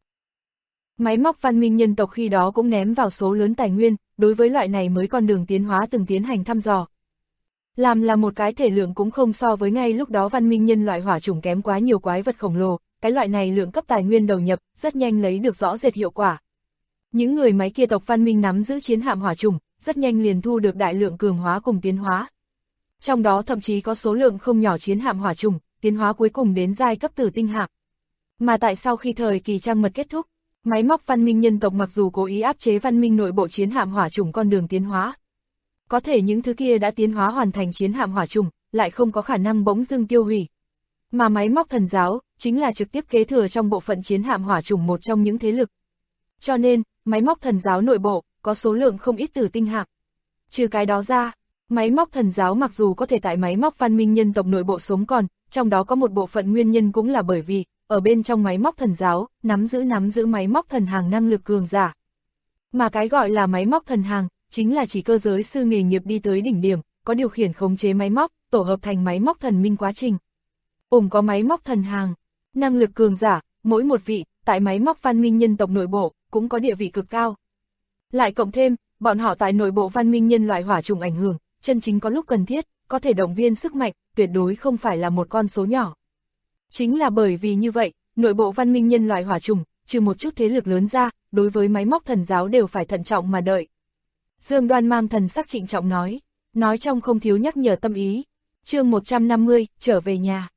Máy móc văn minh nhân tộc khi đó cũng ném vào số lớn tài nguyên, đối với loại này mới con đường tiến hóa từng tiến hành thăm dò. Làm là một cái thể lượng cũng không so với ngay lúc đó văn minh nhân loại hỏa chủng kém quá nhiều quái vật khổng lồ, cái loại này lượng cấp tài nguyên đầu nhập, rất nhanh lấy được rõ rệt hiệu quả. Những người máy kia tộc văn minh nắm giữ chiến hạm hỏa chủng, rất nhanh liền thu được đại lượng cường hóa cùng tiến hóa. Trong đó thậm chí có số lượng không nhỏ chiến hạm hỏa chủng, tiến hóa cuối cùng đến giai cấp tử tinh hạm. Mà tại sau khi thời kỳ trăng mật kết thúc, máy móc văn minh nhân tộc mặc dù cố ý áp chế văn minh nội bộ chiến hạm hỏa chủng con đường tiến hóa. Có thể những thứ kia đã tiến hóa hoàn thành chiến hạm hỏa chủng, lại không có khả năng bỗng dưng tiêu hủy. Mà máy móc thần giáo, chính là trực tiếp kế thừa trong bộ phận chiến hạm hỏa chủng một trong những thế lực. Cho nên, máy móc thần giáo nội bộ, có số lượng không ít tử tinh hạm. Trừ cái đó ra, máy móc thần giáo mặc dù có thể tại máy móc văn minh nhân tộc nội bộ sống còn, trong đó có một bộ phận nguyên nhân cũng là bởi vì, ở bên trong máy móc thần giáo, nắm giữ máy móc thần hàng năng lực cường giả. Mà cái gọi là máy móc thần hàng, chính là chỉ cơ giới sư nghề nghiệp đi tới đỉnh điểm, có điều khiển khống chế máy móc, tổ hợp thành máy móc thần minh quá trình. Có máy móc thần hàng, năng lực cường giả, mỗi một vị, tại máy móc văn minh nhân tộc nội bộ, cũng có địa vị cực cao. Lại cộng thêm, bọn họ tại nội bộ văn minh nhân loại hỏa chủng ảnh hưởng, chân chính có lúc cần thiết, có thể động viên sức mạnh, tuyệt đối không phải là một con số nhỏ. Chính là bởi vì như vậy, nội bộ văn minh nhân loại hỏa chủng, trừ một chút thế lực lớn ra, đối với máy móc thần giáo đều phải thận trọng mà đợi. Dương Đoan Mang thần sắc trịnh trọng nói trong không thiếu nhắc nhở tâm ý. Chương 150, trở về nhà.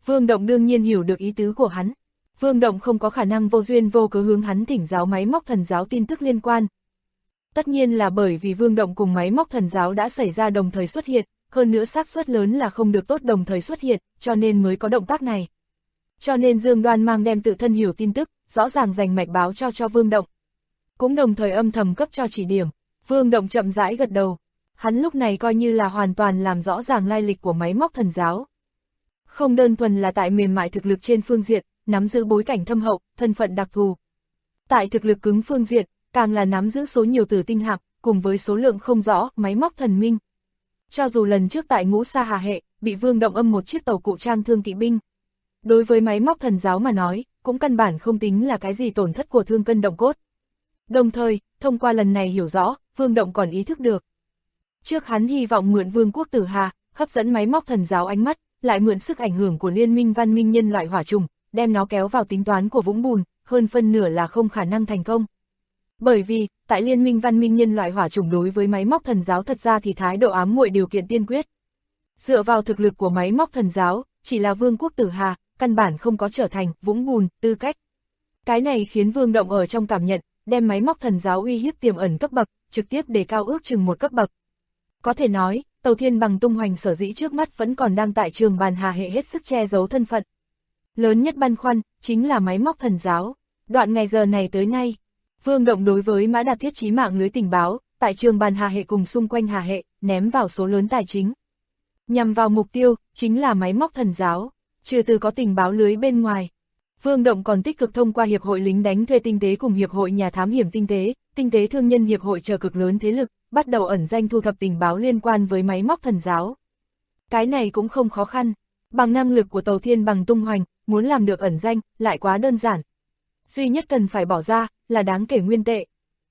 Vương Động đương nhiên hiểu được ý tứ của hắn. Vương Động không có khả năng vô duyên vô cớ hướng hắn thỉnh giáo máy móc thần giáo tin tức liên quan. Tất nhiên là bởi vì Vương Động cùng máy móc thần giáo đã xảy ra đồng thời xuất hiện, hơn nữa xác suất lớn là không được tốt đồng thời xuất hiện, cho nên mới có động tác này. Cho nên Dương Đoan mang đem tự thân hiểu tin tức, rõ ràng rành mạch báo cho Vương Động. Cũng đồng thời âm thầm cấp cho chỉ điểm. Vương Động chậm rãi gật đầu. Hắn lúc này coi như là hoàn toàn làm rõ ràng lai lịch của máy móc thần giáo. Không đơn thuần là tại mềm mại thực lực trên phương diện, nắm giữ bối cảnh thâm hậu, thân phận đặc thù. Tại thực lực cứng phương diện, càng là nắm giữ số nhiều tử tinh hạm, cùng với số lượng không rõ, máy móc thần minh. Cho dù lần trước tại Ngũ Sa Hà Hệ, bị Vương Động âm một chiếc tàu cụ trang thương kỵ binh. Đối với máy móc thần giáo mà nói, cũng căn bản không tính là cái gì tổn thất của thương cân động cốt. Đồng thời, thông qua lần này hiểu rõ, Vương Động còn ý thức được. Trước hắn hy vọng mượn Vương quốc Tử Hà, hấp dẫn máy móc thần giáo ánh mắt, lại mượn sức ảnh hưởng của liên minh văn minh nhân loại hỏa trùng, đem nó kéo vào tính toán của vũng bùn, hơn phân nửa là không khả năng thành công. Bởi vì, tại liên minh văn minh nhân loại hỏa trùng đối với máy móc thần giáo thật ra thì thái độ ám muội điều kiện tiên quyết. Dựa vào thực lực của máy móc thần giáo, chỉ là Vương quốc Tử Hà, căn bản không có trở thành vũng bùn tư cách. Cái này khiến Vương Động ở trong cảm nhận, đem máy móc thần giáo uy hiếp tiềm ẩn cấp bậc, trực tiếp đề cao ước chừng một cấp bậc. Có thể nói, Tàu Thiên Bằng tung hoành sở dĩ trước mắt vẫn còn đang tại trường bàn Hà Hệ hết sức che giấu thân phận. Lớn nhất băn khoăn, chính là máy móc thần giáo. Đoạn ngày giờ này tới nay, Vương Động đối với Mã Đạt thiết trí mạng lưới tình báo, tại trường bàn Hà Hệ cùng xung quanh Hà Hệ, ném vào số lớn tài chính. Nhằm vào mục tiêu, chính là máy móc thần giáo, trừ từ có tình báo lưới bên ngoài. Vương Động còn tích cực thông qua Hiệp hội lính đánh thuê tinh tế cùng Hiệp hội nhà thám hiểm tinh tế thương nhân hiệp hội chờ cực lớn thế lực, bắt đầu ẩn danh thu thập tình báo liên quan với máy móc thần giáo. Cái này cũng không khó khăn, bằng năng lực của Tàu Thiên Bằng tung hoành, muốn làm được ẩn danh, lại quá đơn giản. Duy nhất cần phải bỏ ra, là đáng kể nguyên tệ.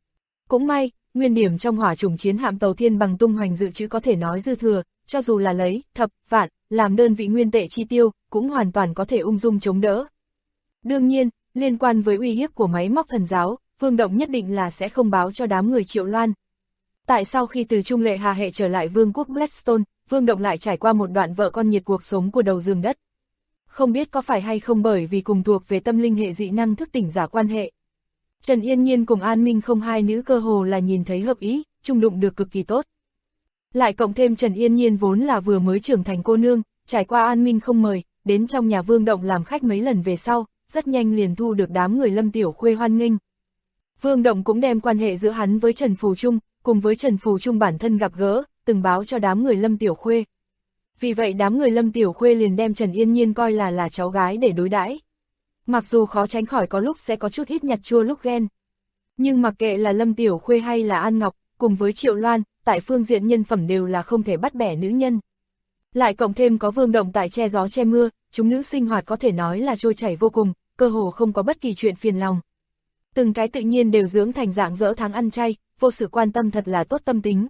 Cũng may, nguyên điểm trong hỏa chủng chiến hạm Tàu Thiên Bằng tung hoành dự trữ có thể nói dư thừa, cho dù là lấy, thập, vạn, làm đơn vị nguyên tệ chi tiêu, cũng hoàn toàn có thể ung dung chống đỡ. Đương nhiên, liên quan với uy hiếp của máy móc thần giáo, Vương Động nhất định là sẽ không báo cho đám người Triệu Loan. Tại sau khi từ Trung Lệ Hà Hệ trở lại Vương quốc Blackstone, Vương Động lại trải qua một đoạn vợ con nhiệt cuộc sống của đầu giường đất. Không biết có phải hay không bởi vì cùng thuộc về tâm linh hệ dị năng thức tỉnh giả quan hệ. Trần Yên Nhiên cùng An Minh không hai nữ cơ hồ là nhìn thấy hợp ý, chung đụng được cực kỳ tốt. Lại cộng thêm Trần Yên Nhiên vốn là vừa mới trưởng thành cô nương, trải qua An Minh không mời, đến trong nhà Vương Động làm khách mấy lần về sau, rất nhanh liền thu được đám người Lâm Tiểu Khuê hoan nghênh. Vương Động cũng đem quan hệ giữa hắn với Trần Phù Trung, cùng với Trần Phù Trung bản thân gặp gỡ, từng báo cho đám người Lâm Tiểu Khuê. Vì vậy đám người Lâm Tiểu Khuê liền đem Trần Yên Nhiên coi là cháu gái để đối đãi. Mặc dù khó tránh khỏi có lúc sẽ có chút ít nhặt chua lúc ghen. Nhưng mặc kệ là Lâm Tiểu Khuê hay là An Ngọc, cùng với Triệu Loan, tại phương diện nhân phẩm đều là không thể bắt bẻ nữ nhân. Lại cộng thêm có Vương Động tại che gió che mưa, chúng nữ sinh hoạt có thể nói là trôi chảy vô cùng, cơ hồ không có bất kỳ chuyện phiền lòng. Từng cái tự nhiên đều dưỡng thành dạng dỡ tháng ăn chay, vô sự quan tâm thật là tốt tâm tính.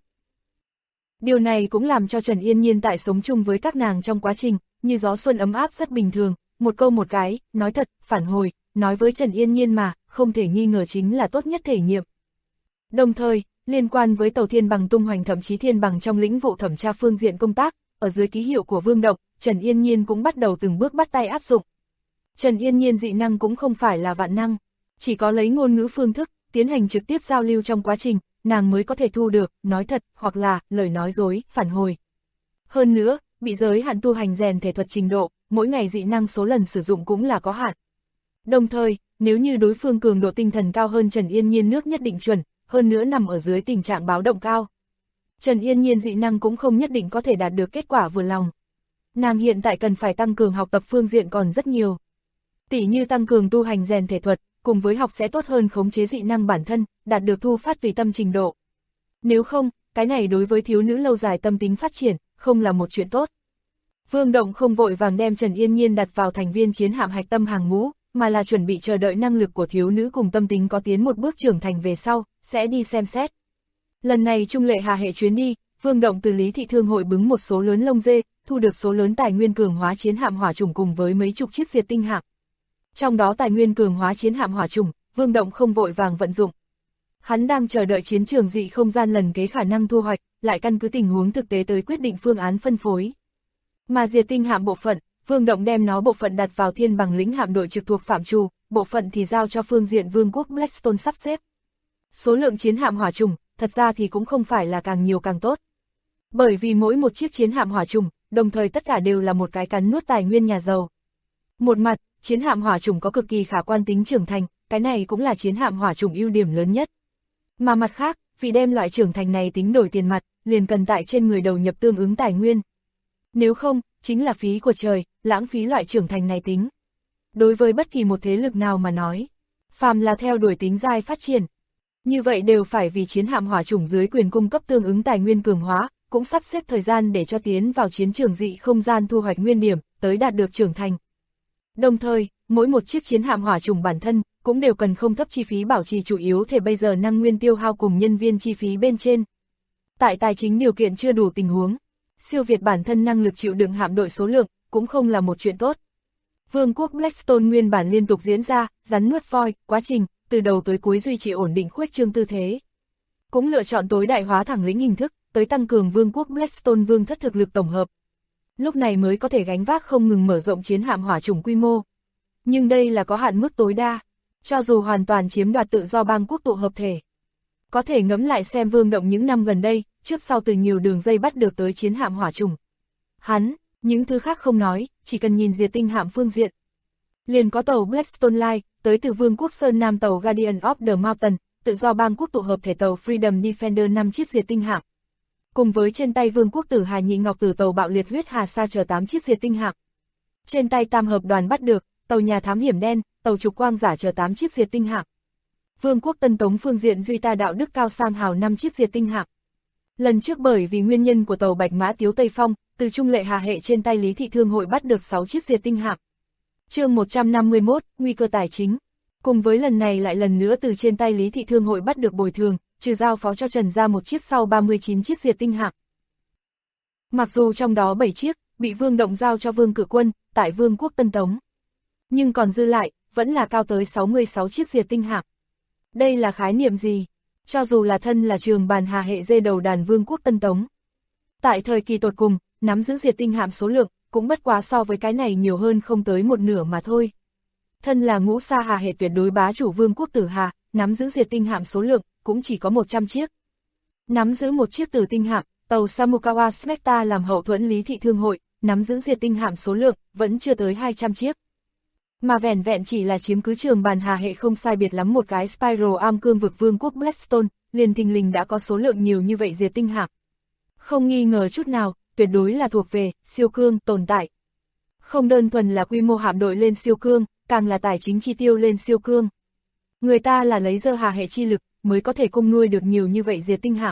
Điều này cũng làm cho Trần Yên Nhiên tại sống chung với các nàng trong quá trình, như gió xuân ấm áp rất bình thường, một câu một cái, nói thật, phản hồi, nói với Trần Yên Nhiên mà, không thể nghi ngờ chính là tốt nhất thể nghiệm. Đồng thời, liên quan với Tàu Thiên Bằng tung hoành thậm chí Thiên Bằng trong lĩnh vụ thẩm tra phương diện công tác, ở dưới ký hiệu của Vương Động, Trần Yên Nhiên cũng bắt đầu từng bước bắt tay áp dụng. Trần Yên Nhiên dị năng cũng không phải là vạn năng, chỉ có lấy ngôn ngữ phương thức, tiến hành trực tiếp giao lưu trong quá trình, nàng mới có thể thu được, nói thật, hoặc là, lời nói dối, phản hồi. Hơn nữa, bị giới hạn tu hành rèn thể thuật trình độ, mỗi ngày dị năng số lần sử dụng cũng là có hạn. Đồng thời, nếu như đối phương cường độ tinh thần cao hơn Trần Yên Nhiên nước nhất định chuẩn, hơn nữa nằm ở dưới tình trạng báo động cao, Trần Yên Nhiên dị năng cũng không nhất định có thể đạt được kết quả vừa lòng. Nàng hiện tại cần phải tăng cường học tập phương diện còn rất nhiều. Tỉ như tăng cường tu hành rèn thể thuật, cùng với học sẽ tốt hơn khống chế dị năng bản thân, đạt được thu phát tùy tâm trình độ. Nếu không, cái này đối với thiếu nữ lâu dài tâm tính phát triển, không là một chuyện tốt. Vương Động không vội vàng đem Trần Yên Nhiên đặt vào thành viên chiến hạm hạch tâm hàng ngũ, mà là chuẩn bị chờ đợi năng lực của thiếu nữ cùng tâm tính có tiến một bước trưởng thành về sau, sẽ đi xem xét. Lần này Trung Lệ Hà Hệ chuyến đi, Vương Động từ Lý Thị Thương hội bứng một số lớn lông dê, thu được số lớn tài nguyên cường hóa chiến hạm hỏa chủng cùng với mấy chục chiếc diệt tinh hạm. Trong đó tài nguyên cường hóa chiến hạm hỏa chủng, Vương Động không vội vàng vận dụng. Hắn đang chờ đợi chiến trường dị không gian lần kế khả năng thu hoạch, lại căn cứ tình huống thực tế tới quyết định phương án phân phối. Mà diệt tinh hạm bộ phận, Vương Động đem nó bộ phận đặt vào thiên bằng lĩnh hạm đội trực thuộc phạm trù, bộ phận thì giao cho phương diện vương quốc Blackstone sắp xếp. Số lượng chiến hạm hỏa trùng, thật ra thì cũng không phải là càng nhiều càng tốt. Bởi vì mỗi một chiếc chiến hạm hỏa trùng, đồng thời tất cả đều là một cái cắn nuốt tài nguyên nhà giàu. Một mặt, chiến hạm hỏa trùng có cực kỳ khả quan tính trưởng thành, cái này cũng là chiến hạm hỏa trùng ưu điểm lớn nhất. Mà mặt khác, vì đem loại trưởng thành này tính đổi tiền mặt, liền cần tại trên người đầu nhập tương ứng tài nguyên. Nếu không, chính là phí của trời, lãng phí loại trưởng thành này tính. Đối với bất kỳ một thế lực nào mà nói, phàm là theo đuổi tính giai phát triển, như vậy đều phải vì chiến hạm hỏa chủng dưới quyền cung cấp tương ứng tài nguyên cường hóa, cũng sắp xếp thời gian để cho tiến vào chiến trường dị không gian thu hoạch nguyên điểm, tới đạt được trưởng thành. Đồng thời, mỗi một chiếc chiến hạm hỏa chủng bản thân, cũng đều cần không thấp chi phí bảo trì chủ yếu thể bây giờ năng nguyên tiêu hao cùng nhân viên chi phí bên trên. Tại tài chính điều kiện chưa đủ tình huống, siêu việt bản thân năng lực chịu đựng hạm đội số lượng, cũng không là một chuyện tốt. Vương quốc Blackstone nguyên bản liên tục diễn ra, rắn nuốt voi, quá trình, từ đầu tới cuối duy trì ổn định khuếch trương tư thế. Cũng lựa chọn tối đại hóa thẳng lĩnh hình thức, tới tăng cường vương quốc Blackstone vương thất thực lực tổng hợp. Lúc này mới có thể gánh vác không ngừng mở rộng chiến hạm hỏa chủng quy mô. Nhưng đây là có hạn mức tối đa, cho dù hoàn toàn chiếm đoạt tự do bang quốc tụ hợp thể. Có thể ngẫm lại xem Vương Động những năm gần đây, trước sau từ nhiều đường dây bắt được tới chiến hạm hỏa chủng. Hắn, những thứ khác không nói, chỉ cần nhìn diệt tinh hạm phương diện. Liền có tàu Blackstone Line, tới từ Vương quốc Sơn Nam tàu Guardian of the Mountain, tự do bang quốc tụ hợp thể tàu Freedom Defender 5 chiếc diệt tinh hạm. Cùng với trên tay Vương quốc Tử Hà Nhị Ngọc Tử tàu Bạo Liệt Huyết Hà Sa chở 8 chiếc diệt tinh hạm. Trên tay Tam Hợp đoàn bắt được, tàu Nhà Thám Hiểm Đen, tàu Trục Quang Giả chở 8 chiếc diệt tinh hạm. Vương quốc Tân Tống phương diện Duy Ta Đạo Đức Cao Sang Hào 5 chiếc diệt tinh hạm. Lần trước bởi vì nguyên nhân của tàu Bạch Mã Tiếu Tây Phong, từ Trung Lệ Hà Hệ trên tay Lý Thị Thương hội bắt được 6 chiếc diệt tinh hạm. Chương 151, nguy cơ tài chính. Cùng với lần này lại lần nữa từ trên tay Lý Thị Thương hội bắt được bồi thường, trừ giao phó cho Trần gia một chiếc sau 39 chiếc diệt tinh hạm. Mặc dù trong đó 7 chiếc bị Vương Động giao cho Vương Cử Quân tại Vương quốc Tân Tống, nhưng còn dư lại vẫn là cao tới 66 chiếc diệt tinh hạm. Đây là khái niệm gì? Cho dù là thân là Trường Bàn Hà Hệ dê đầu đàn Vương quốc Tân Tống, tại thời kỳ tột cùng, nắm giữ diệt tinh hạm số lượng cũng bất quá so với cái này nhiều hơn không tới một nửa mà thôi. Thân là Ngũ Sa Hà Hệ tuyệt đối bá chủ Vương quốc Tử Hà, nắm giữ diệt tinh hạm số lượng cũng chỉ có 100 chiếc. Nắm giữ một chiếc Tử tinh hạm, tàu Samukawa Smecta làm hậu thuẫn Lý Thị Thương hội, nắm giữ diệt tinh hạm số lượng vẫn chưa tới 200 chiếc. Mà vẻn vẹn chỉ là chiếm cứ Trường Bàn Hà Hệ không sai biệt lắm một cái Spiral Arm cương vực Vương quốc Blackstone, liền thình lình đã có số lượng nhiều như vậy diệt tinh hạm. Không nghi ngờ chút nào, tuyệt đối là thuộc về siêu cương tồn tại. Không đơn thuần là quy mô hạm đội lên siêu cương, càng là tài chính chi tiêu lên siêu cương. Người ta là lấy dơ Hà Hệ chi lực mới có thể cung nuôi được nhiều như vậy diệt tinh hạm.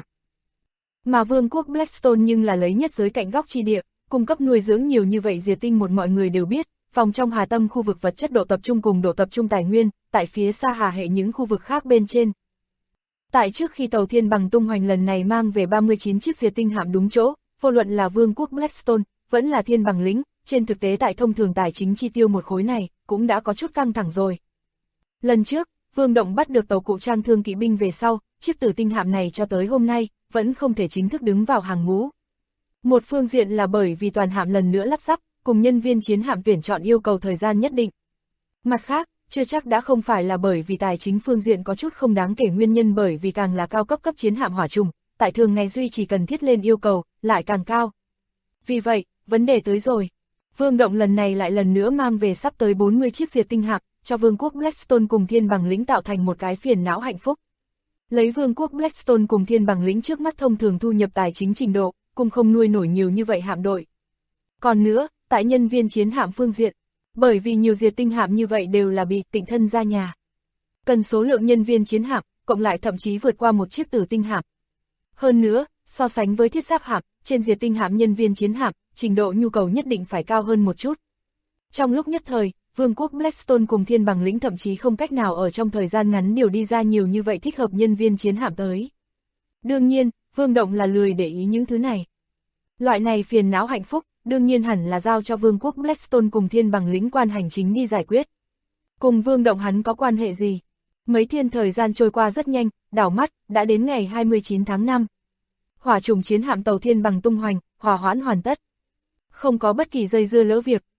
Mà Vương quốc Blackstone nhưng là lấy nhất giới cạnh góc chi địa, cung cấp nuôi dưỡng nhiều như vậy diệt tinh một mọi người đều biết, vòng trong Hà Tâm khu vực vật chất độ tập trung cùng độ tập trung tài nguyên, tại phía xa Hà Hệ những khu vực khác bên trên. Tại trước khi tàu Thiên Bằng tung hoành lần này mang về 39 chiếc diệt tinh hạm đúng chỗ, vô luận là Vương quốc Blackstone, vẫn là Thiên Bằng lính, trên thực tế tại thông thường tài chính chi tiêu một khối này, cũng đã có chút căng thẳng rồi. Lần trước, Vương Động bắt được tàu Cụ Trang Thương kỵ binh về sau, chiếc Tử tinh hạm này cho tới hôm nay, vẫn không thể chính thức đứng vào hàng ngũ. Một phương diện là bởi vì toàn hạm lần nữa lắp ráp, cùng nhân viên chiến hạm tuyển chọn yêu cầu thời gian nhất định. Mặt khác, chưa chắc đã không phải là bởi vì tài chính phương diện có chút không đáng kể nguyên nhân bởi vì càng là cao cấp cấp chiến hạm hỏa trùng, tại thường ngày duy trì cần thiết lên yêu cầu, lại càng cao. Vì vậy, vấn đề tới rồi. Vương Động lần này lại lần nữa mang về sắp tới 40 chiếc diệt tinh hạm, cho Vương quốc Blackstone cùng Thiên Bằng lĩnh tạo thành một cái phiền não hạnh phúc. Lấy Vương quốc Blackstone cùng Thiên Bằng lĩnh trước mắt thông thường thu nhập tài chính trình độ, cùng không nuôi nổi nhiều như vậy hạm đội. Còn nữa, tại nhân viên chiến hạm phương diện, bởi vì nhiều diệt tinh hạm như vậy đều là bị Tịnh thân ra nhà. Cần số lượng nhân viên chiến hạm, cộng lại thậm chí vượt qua một chiếc Tử tinh hạm. Hơn nữa, so sánh với thiết giáp hạm, trên diệt tinh hạm nhân viên chiến hạm, trình độ nhu cầu nhất định phải cao hơn một chút. Trong lúc nhất thời, Vương quốc Blackstone cùng Thiên Bằng lĩnh thậm chí không cách nào ở trong thời gian ngắn điều đi ra nhiều như vậy thích hợp nhân viên chiến hạm tới. Đương nhiên, Vương Động là lười để ý những thứ này. Loại này phiền não hạnh phúc, đương nhiên hẳn là giao cho Vương quốc Blackstone cùng Thiên Bằng lĩnh quan hành chính đi giải quyết. Cùng Vương Động hắn có quan hệ gì? Mấy thiên thời gian trôi qua rất nhanh, đảo mắt, đã đến ngày 29 tháng 5. Hỏa trùng chiến hạm tàu Thiên Bằng tung hoành, hòa hoãn hoàn tất. Không có bất kỳ dây dưa lỡ việc,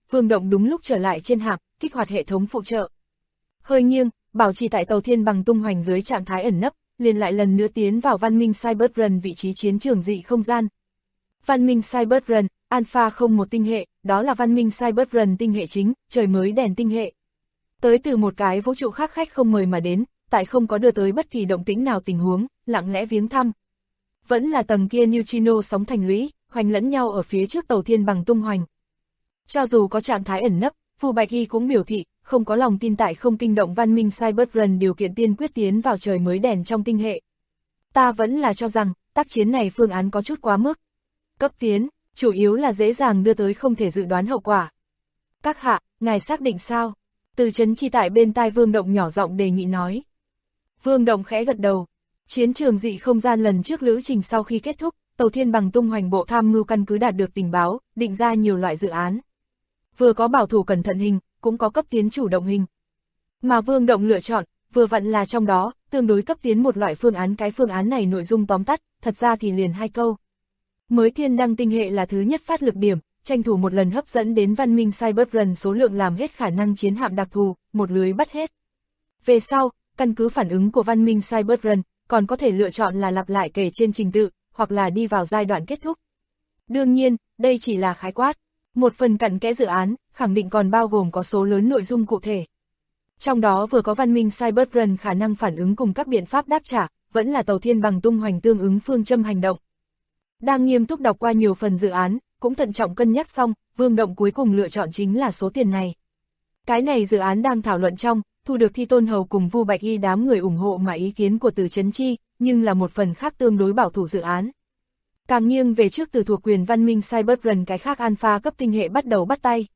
Vương Động đúng lúc trở lại trên hạm, kích hoạt hệ thống phụ trợ. Hơi nghiêng, bảo trì tại tàu thiên bằng tung hoành dưới trạng thái ẩn nấp, liền lại lần nữa tiến vào văn minh Cyberrun vị trí chiến trường dị không gian. Văn minh Cyberrun, Alpha 01 tinh hệ, đó là văn minh Cyberrun tinh hệ chính, trời mới đèn tinh hệ. Tới từ một cái vũ trụ khác khách không mời mà đến, tại không có đưa tới bất kỳ động tĩnh nào tình huống, lặng lẽ viếng thăm. Vẫn là tầng kia neutrino sóng thành lũy, hoành lẫn nhau ở phía trước tàu thiên bằng tung hoành. Cho dù có trạng thái ẩn nấp, Vu Bạch Y cũng biểu thị, không có lòng tin tại không kinh động văn minh Cyberrun điều kiện tiên quyết tiến vào trời mới đèn trong tinh hệ. Ta vẫn là cho rằng, tác chiến này phương án có chút quá mức. Cấp tiến, chủ yếu là dễ dàng đưa tới không thể dự đoán hậu quả. Các hạ, ngài xác định sao? Từ Chấn Chi tại bên tai Vương Động nhỏ giọng đề nghị nói. Vương Động khẽ gật đầu. Chiến trường dị không gian lần trước lữ trình sau khi kết thúc, tàu thiên bằng tung hoành bộ tham mưu căn cứ đạt được tình báo, định ra nhiều loại dự án. Vừa có bảo thủ cẩn thận hình, cũng có cấp tiến chủ động hình. Mà Vương Động lựa chọn, vừa vặn là trong đó, tương đối cấp tiến một loại phương án. Cái phương án này nội dung tóm tắt, thật ra thì liền 2 câu. Mới thiên đăng tinh hệ là thứ nhất phát lực điểm, tranh thủ một lần hấp dẫn đến văn minh Cyberrun số lượng làm hết khả năng chiến hạm đặc thù, một lưới bắt hết. Về sau, căn cứ phản ứng của văn minh Cyberrun, còn có thể lựa chọn là lặp lại kể trên trình tự, hoặc là đi vào giai đoạn kết thúc. Đương nhiên, đây chỉ là khái quát. Một phần cặn kẽ dự án, khẳng định còn bao gồm có số lớn nội dung cụ thể. Trong đó vừa có văn minh Cyberrun khả năng phản ứng cùng các biện pháp đáp trả, vẫn là tàu thiên bằng tung hoành tương ứng phương châm hành động. Đang nghiêm túc đọc qua nhiều phần dự án, cũng thận trọng cân nhắc xong, Vương Động cuối cùng lựa chọn chính là số tiền này. Cái này dự án đang thảo luận trong, thu được Thi Tôn Hầu cùng Vu Bạch Y đám người ủng hộ mà ý kiến của Từ Chấn Chi, nhưng là một phần khác tương đối bảo thủ dự án. Càng nghiêng về trước từ thuộc quyền văn minh Cyberrun cái khác Alpha cấp tinh hệ bắt đầu bắt tay.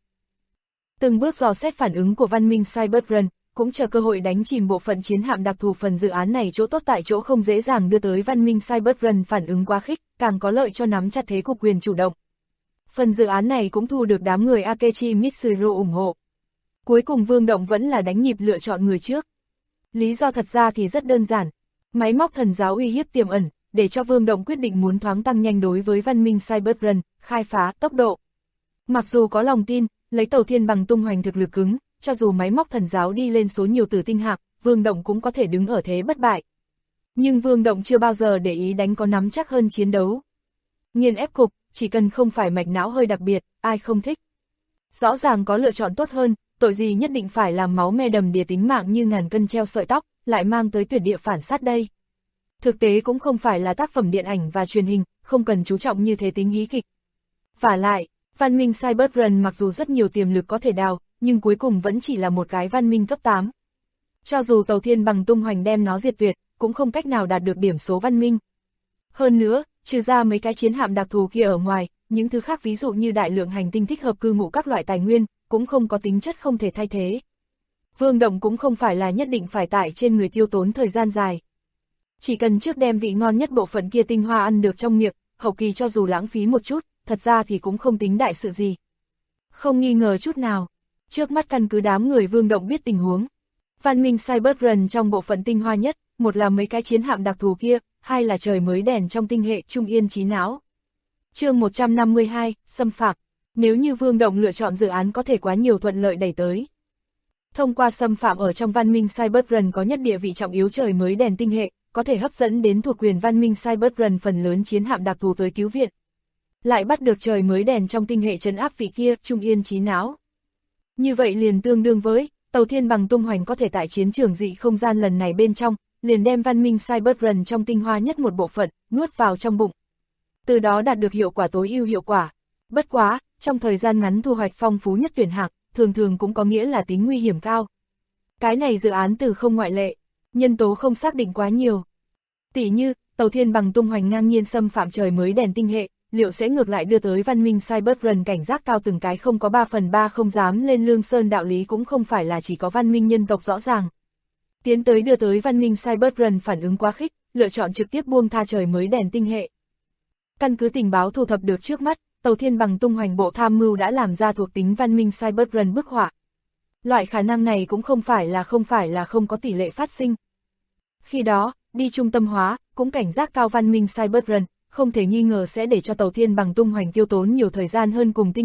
Từng bước dò xét phản ứng của văn minh Cyberrun, cũng chờ cơ hội đánh chìm bộ phận chiến hạm đặc thù. Phần dự án này chỗ tốt tại chỗ không dễ dàng đưa tới văn minh Cyberrun phản ứng quá khích, càng có lợi cho nắm chặt thế cục quyền chủ động. Phần dự án này cũng thu được đám người Akechi Mitsuru ủng hộ. Cuối cùng Vương Động vẫn là đánh nhịp lựa chọn người trước. Lý do thật ra thì rất đơn giản. Máy móc thần giáo uy hiếp tiềm ẩn, để cho Vương Động quyết định muốn thoáng tăng nhanh đối với văn minh Cyberrun, khai phá, tốc độ. Mặc dù có lòng tin, lấy tàu thiên bằng tung hoành thực lực cứng, cho dù máy móc thần giáo đi lên số nhiều tử tinh hạm, Vương Động cũng có thể đứng ở thế bất bại. Nhưng Vương Động chưa bao giờ để ý đánh có nắm chắc hơn chiến đấu. Nghiền ép cục, chỉ cần không phải mạch não hơi đặc biệt, ai không thích. Rõ ràng có lựa chọn tốt hơn, tội gì nhất định phải làm máu me đầm đìa tính mạng như ngàn cân treo sợi tóc, lại mang tới tuyệt địa phản sát đây. Thực tế cũng không phải là tác phẩm điện ảnh và truyền hình, không cần chú trọng như thế tính hí kịch. Vả lại, văn minh Cyberrun mặc dù rất nhiều tiềm lực có thể đào, nhưng cuối cùng vẫn chỉ là một cái văn minh cấp 8. Cho dù tàu thiên bằng tung hoành đem nó diệt tuyệt, cũng không cách nào đạt được điểm số văn minh. Hơn nữa, trừ ra mấy cái chiến hạm đặc thù kia ở ngoài, những thứ khác ví dụ như đại lượng hành tinh thích hợp cư ngụ các loại tài nguyên, cũng không có tính chất không thể thay thế. Vương Động cũng không phải là nhất định phải tại trên người tiêu tốn thời gian dài. Chỉ cần trước đem vị ngon nhất bộ phận kia tinh hoa ăn được trong miệng, hậu kỳ cho dù lãng phí một chút, thật ra thì cũng không tính đại sự gì. Không nghi ngờ chút nào, trước mắt căn cứ đám người Vương Động biết tình huống. Văn minh Cyberrun trong bộ phận tinh hoa nhất, một là mấy cái chiến hạm đặc thù kia, hai là trời mới đèn trong tinh hệ Trung Yên trí não. Chương 152, xâm phạm. Nếu như Vương Động lựa chọn dự án có thể quá nhiều thuận lợi đẩy tới. Thông qua xâm phạm ở trong văn minh Cyberrun có nhất địa vị trọng yếu trời mới đèn tinh hệ, có thể hấp dẫn đến thuộc quyền văn minh Cyberrun phần lớn chiến hạm đặc thù tới cứu viện. Lại bắt được trời mới đèn trong tinh hệ trấn áp vị kia, Trung Yên trí não. Như vậy liền tương đương với, tàu thiên bằng tung hoành có thể tại chiến trường dị không gian lần này bên trong, liền đem văn minh Cyberrun trong tinh hoa nhất một bộ phận, nuốt vào trong bụng. Từ đó đạt được hiệu quả tối ưu hiệu quả. Bất quá, trong thời gian ngắn thu hoạch phong phú nhất tuyển hạng, thường thường cũng có nghĩa là tính nguy hiểm cao. Cái này dự án từ không ngoại lệ, nhân tố không xác định quá nhiều. Tỉ như, tàu thiên bằng tung hoành ngang nhiên xâm phạm trời mới đèn tinh hệ, liệu sẽ ngược lại đưa tới văn minh Cyberrun cảnh giác cao từng cái không có 3/3 không dám lên lương sơn đạo lý cũng không phải là chỉ có văn minh nhân tộc rõ ràng. Tiến tới đưa tới văn minh Cyberrun phản ứng quá khích, lựa chọn trực tiếp buông tha trời mới đèn tinh hệ. Căn cứ tình báo thu thập được trước mắt, tàu thiên bằng tung hoành bộ tham mưu đã làm ra thuộc tính văn minh Cyberrun bức họa. Loại khả năng này cũng không phải là không có tỷ lệ phát sinh. Khi đó, đi trung tâm hóa, cũng cảnh giác cao văn minh Cyberrun, không thể nghi ngờ sẽ để cho tàu thiên bằng tung hoành tiêu tốn nhiều thời gian hơn cùng tinh lực,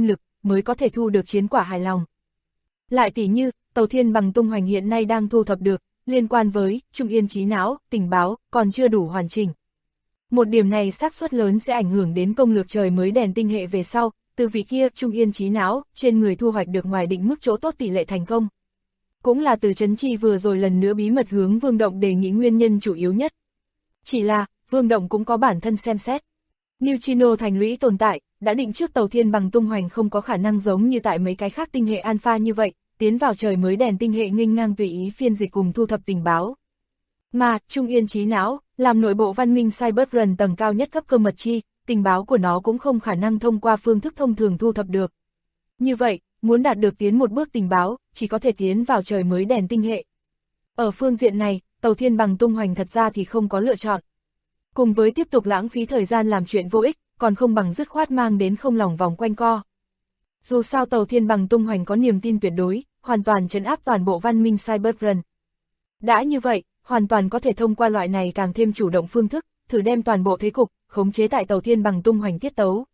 mới có thể thu được chiến quả hài lòng. Lại tỉ như, Tàu Thiên Bằng tung hoành hiện nay đang thu thập được, liên quan với Trung Yên trí não, tình báo, còn chưa đủ hoàn chỉnh. Một điểm này xác suất lớn sẽ ảnh hưởng đến công lược trời mới đèn tinh hệ về sau, từ vị kia Trung Yên trí não, trên người thu hoạch được ngoài định mức chỗ tốt tỷ lệ thành công. Cũng là từ Trấn Chi vừa rồi lần nữa bí mật hướng Vương Động đề nghị nguyên nhân chủ yếu nhất. Chỉ là, Vương Động cũng có bản thân xem xét. Neutrino thành lũy tồn tại, đã định trước Tàu Thiên Bằng tung hoành không có khả năng giống như tại mấy cái khác tinh hệ alpha như vậy, tiến vào trời mới đèn tinh hệ nghênh ngang tùy ý phiên dịch cùng thu thập tình báo. Mà, Trung Yên trí não, làm nội bộ văn minh Cybertron tầng cao nhất cấp cơ mật chi, tình báo của nó cũng không khả năng thông qua phương thức thông thường thu thập được. Như vậy, muốn đạt được tiến một bước tình báo, chỉ có thể tiến vào trời mới đèn tinh hệ. Ở phương diện này, Tàu Thiên Bằng tung hoành thật ra thì không có lựa chọn. Cùng với tiếp tục lãng phí thời gian làm chuyện vô ích, còn không bằng dứt khoát mang đến không lòng vòng quanh co. Dù sao Tàu Thiên Bằng tung hoành có niềm tin tuyệt đối, hoàn toàn trấn áp toàn bộ văn minh Cybertron. Đã như vậy, hoàn toàn có thể thông qua loại này càng thêm chủ động phương thức, thử đem toàn bộ thế cục, khống chế tại Tàu Thiên Bằng tung hoành tiết tấu.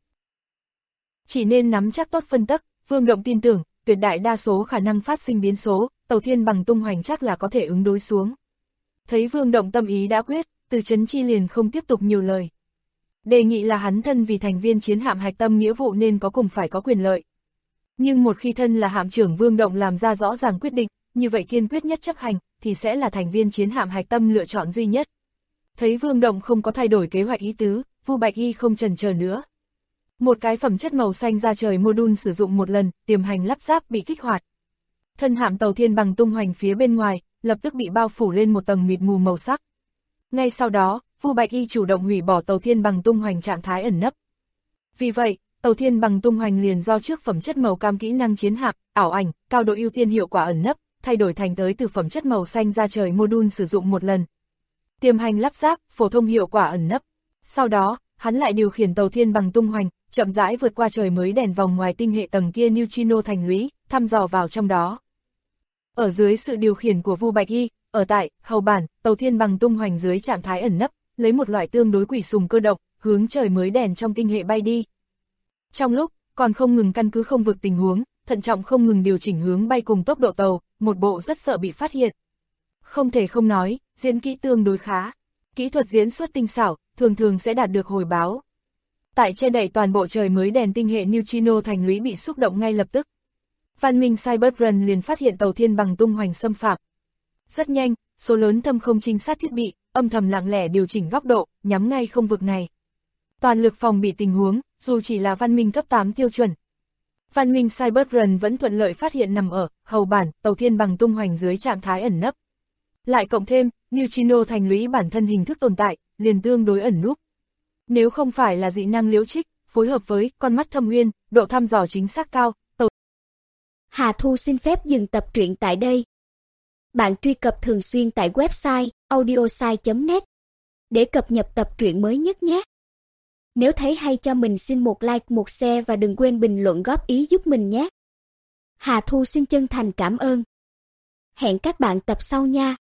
Chỉ nên nắm chắc tốt phân tắc, Vương Động tin tưởng, tuyệt đại đa số khả năng phát sinh biến số, Tàu Thiên Bằng tung hoành chắc là có thể ứng đối xuống. Thấy Vương Động tâm ý đã quyết, Từ Trấn Chi liền không tiếp tục nhiều lời. Đề nghị là hắn thân vì thành viên chiến hạm hạch tâm nghĩa vụ nên có cùng phải có quyền lợi. Nhưng một khi thân là hạm trưởng Vương Động làm ra rõ ràng quyết định, như vậy kiên quyết nhất chấp hành, thì sẽ là thành viên chiến hạm hạch tâm lựa chọn duy nhất. Thấy Vương Động không có thay đổi kế hoạch ý tứ, Vu Bạch Y không chần chờ nữa. Một cái phẩm chất màu xanh ra trời module sử dụng một lần, tiềm hành lắp ráp bị kích hoạt. Thân hạm Tàu Thiên Bằng tung hoành phía bên ngoài, lập tức bị bao phủ lên một tầng mịt mù màu sắc. Ngay sau đó, Vu Bạch Y chủ động hủy bỏ Tàu Thiên Bằng tung hoành trạng thái ẩn nấp. Vì vậy, Tàu Thiên Bằng tung hoành liền do trước phẩm chất màu cam kỹ năng chiến hạm, ảo ảnh, cao độ ưu tiên hiệu quả ẩn nấp, thay đổi thành tới từ phẩm chất màu xanh ra trời module sử dụng một lần. Tiềm hành lắp ráp, phổ thông hiệu quả ẩn nấp. Sau đó, hắn lại điều khiển Tàu Thiên Bằng tung hoành, chậm rãi vượt qua trời mới đèn vòng ngoài tinh hệ tầng kia Neutrino thành lũy, thăm dò vào trong đó. Ở dưới sự điều khiển của Vu Bạch Y, ở tại hầu bản, Tàu Thiên Bằng tung hoành dưới trạng thái ẩn nấp, lấy một loại tương đối quỷ sùng cơ động, hướng trời mới đèn trong tinh hệ bay đi. Trong lúc, còn không ngừng căn cứ không vực tình huống, thận trọng không ngừng điều chỉnh hướng bay cùng tốc độ tàu, một bộ rất sợ bị phát hiện. Không thể không nói, diễn kỹ tương đối khá. Kỹ thuật diễn xuất tinh xảo, thường thường sẽ đạt được hồi báo. Tại che đậy toàn bộ trời mới đèn tinh hệ Neutrino thành lũy bị xúc động ngay lập tức. Văn minh Cybertron liền phát hiện Tàu Thiên Bằng tung hoành xâm phạm. Rất nhanh, số lớn thâm không trinh sát thiết bị, âm thầm lặng lẽ điều chỉnh góc độ, nhắm ngay không vực này. Toàn lực phòng bị tình huống, dù chỉ là văn minh cấp 8 tiêu chuẩn. Văn minh Cybertron vẫn thuận lợi phát hiện nằm ở hầu bản Tàu Thiên Bằng tung hoành dưới trạng thái ẩn nấp. Lại cộng thêm, Neutrino thành lũy bản thân hình thức tồn tại, liền tương đối ẩn núp. Nếu không phải là dị năng liễu trích, phối hợp với con mắt thâm uyên, độ thăm dò chính xác cao, Hà Thu xin phép dừng tập truyện tại đây. Bạn truy cập thường xuyên tại website audiosai.net để cập nhật tập truyện mới nhất nhé. Nếu thấy hay cho mình xin một like, một share và đừng quên bình luận góp ý giúp mình nhé. Hà Thu xin chân thành cảm ơn. Hẹn các bạn tập sau nha.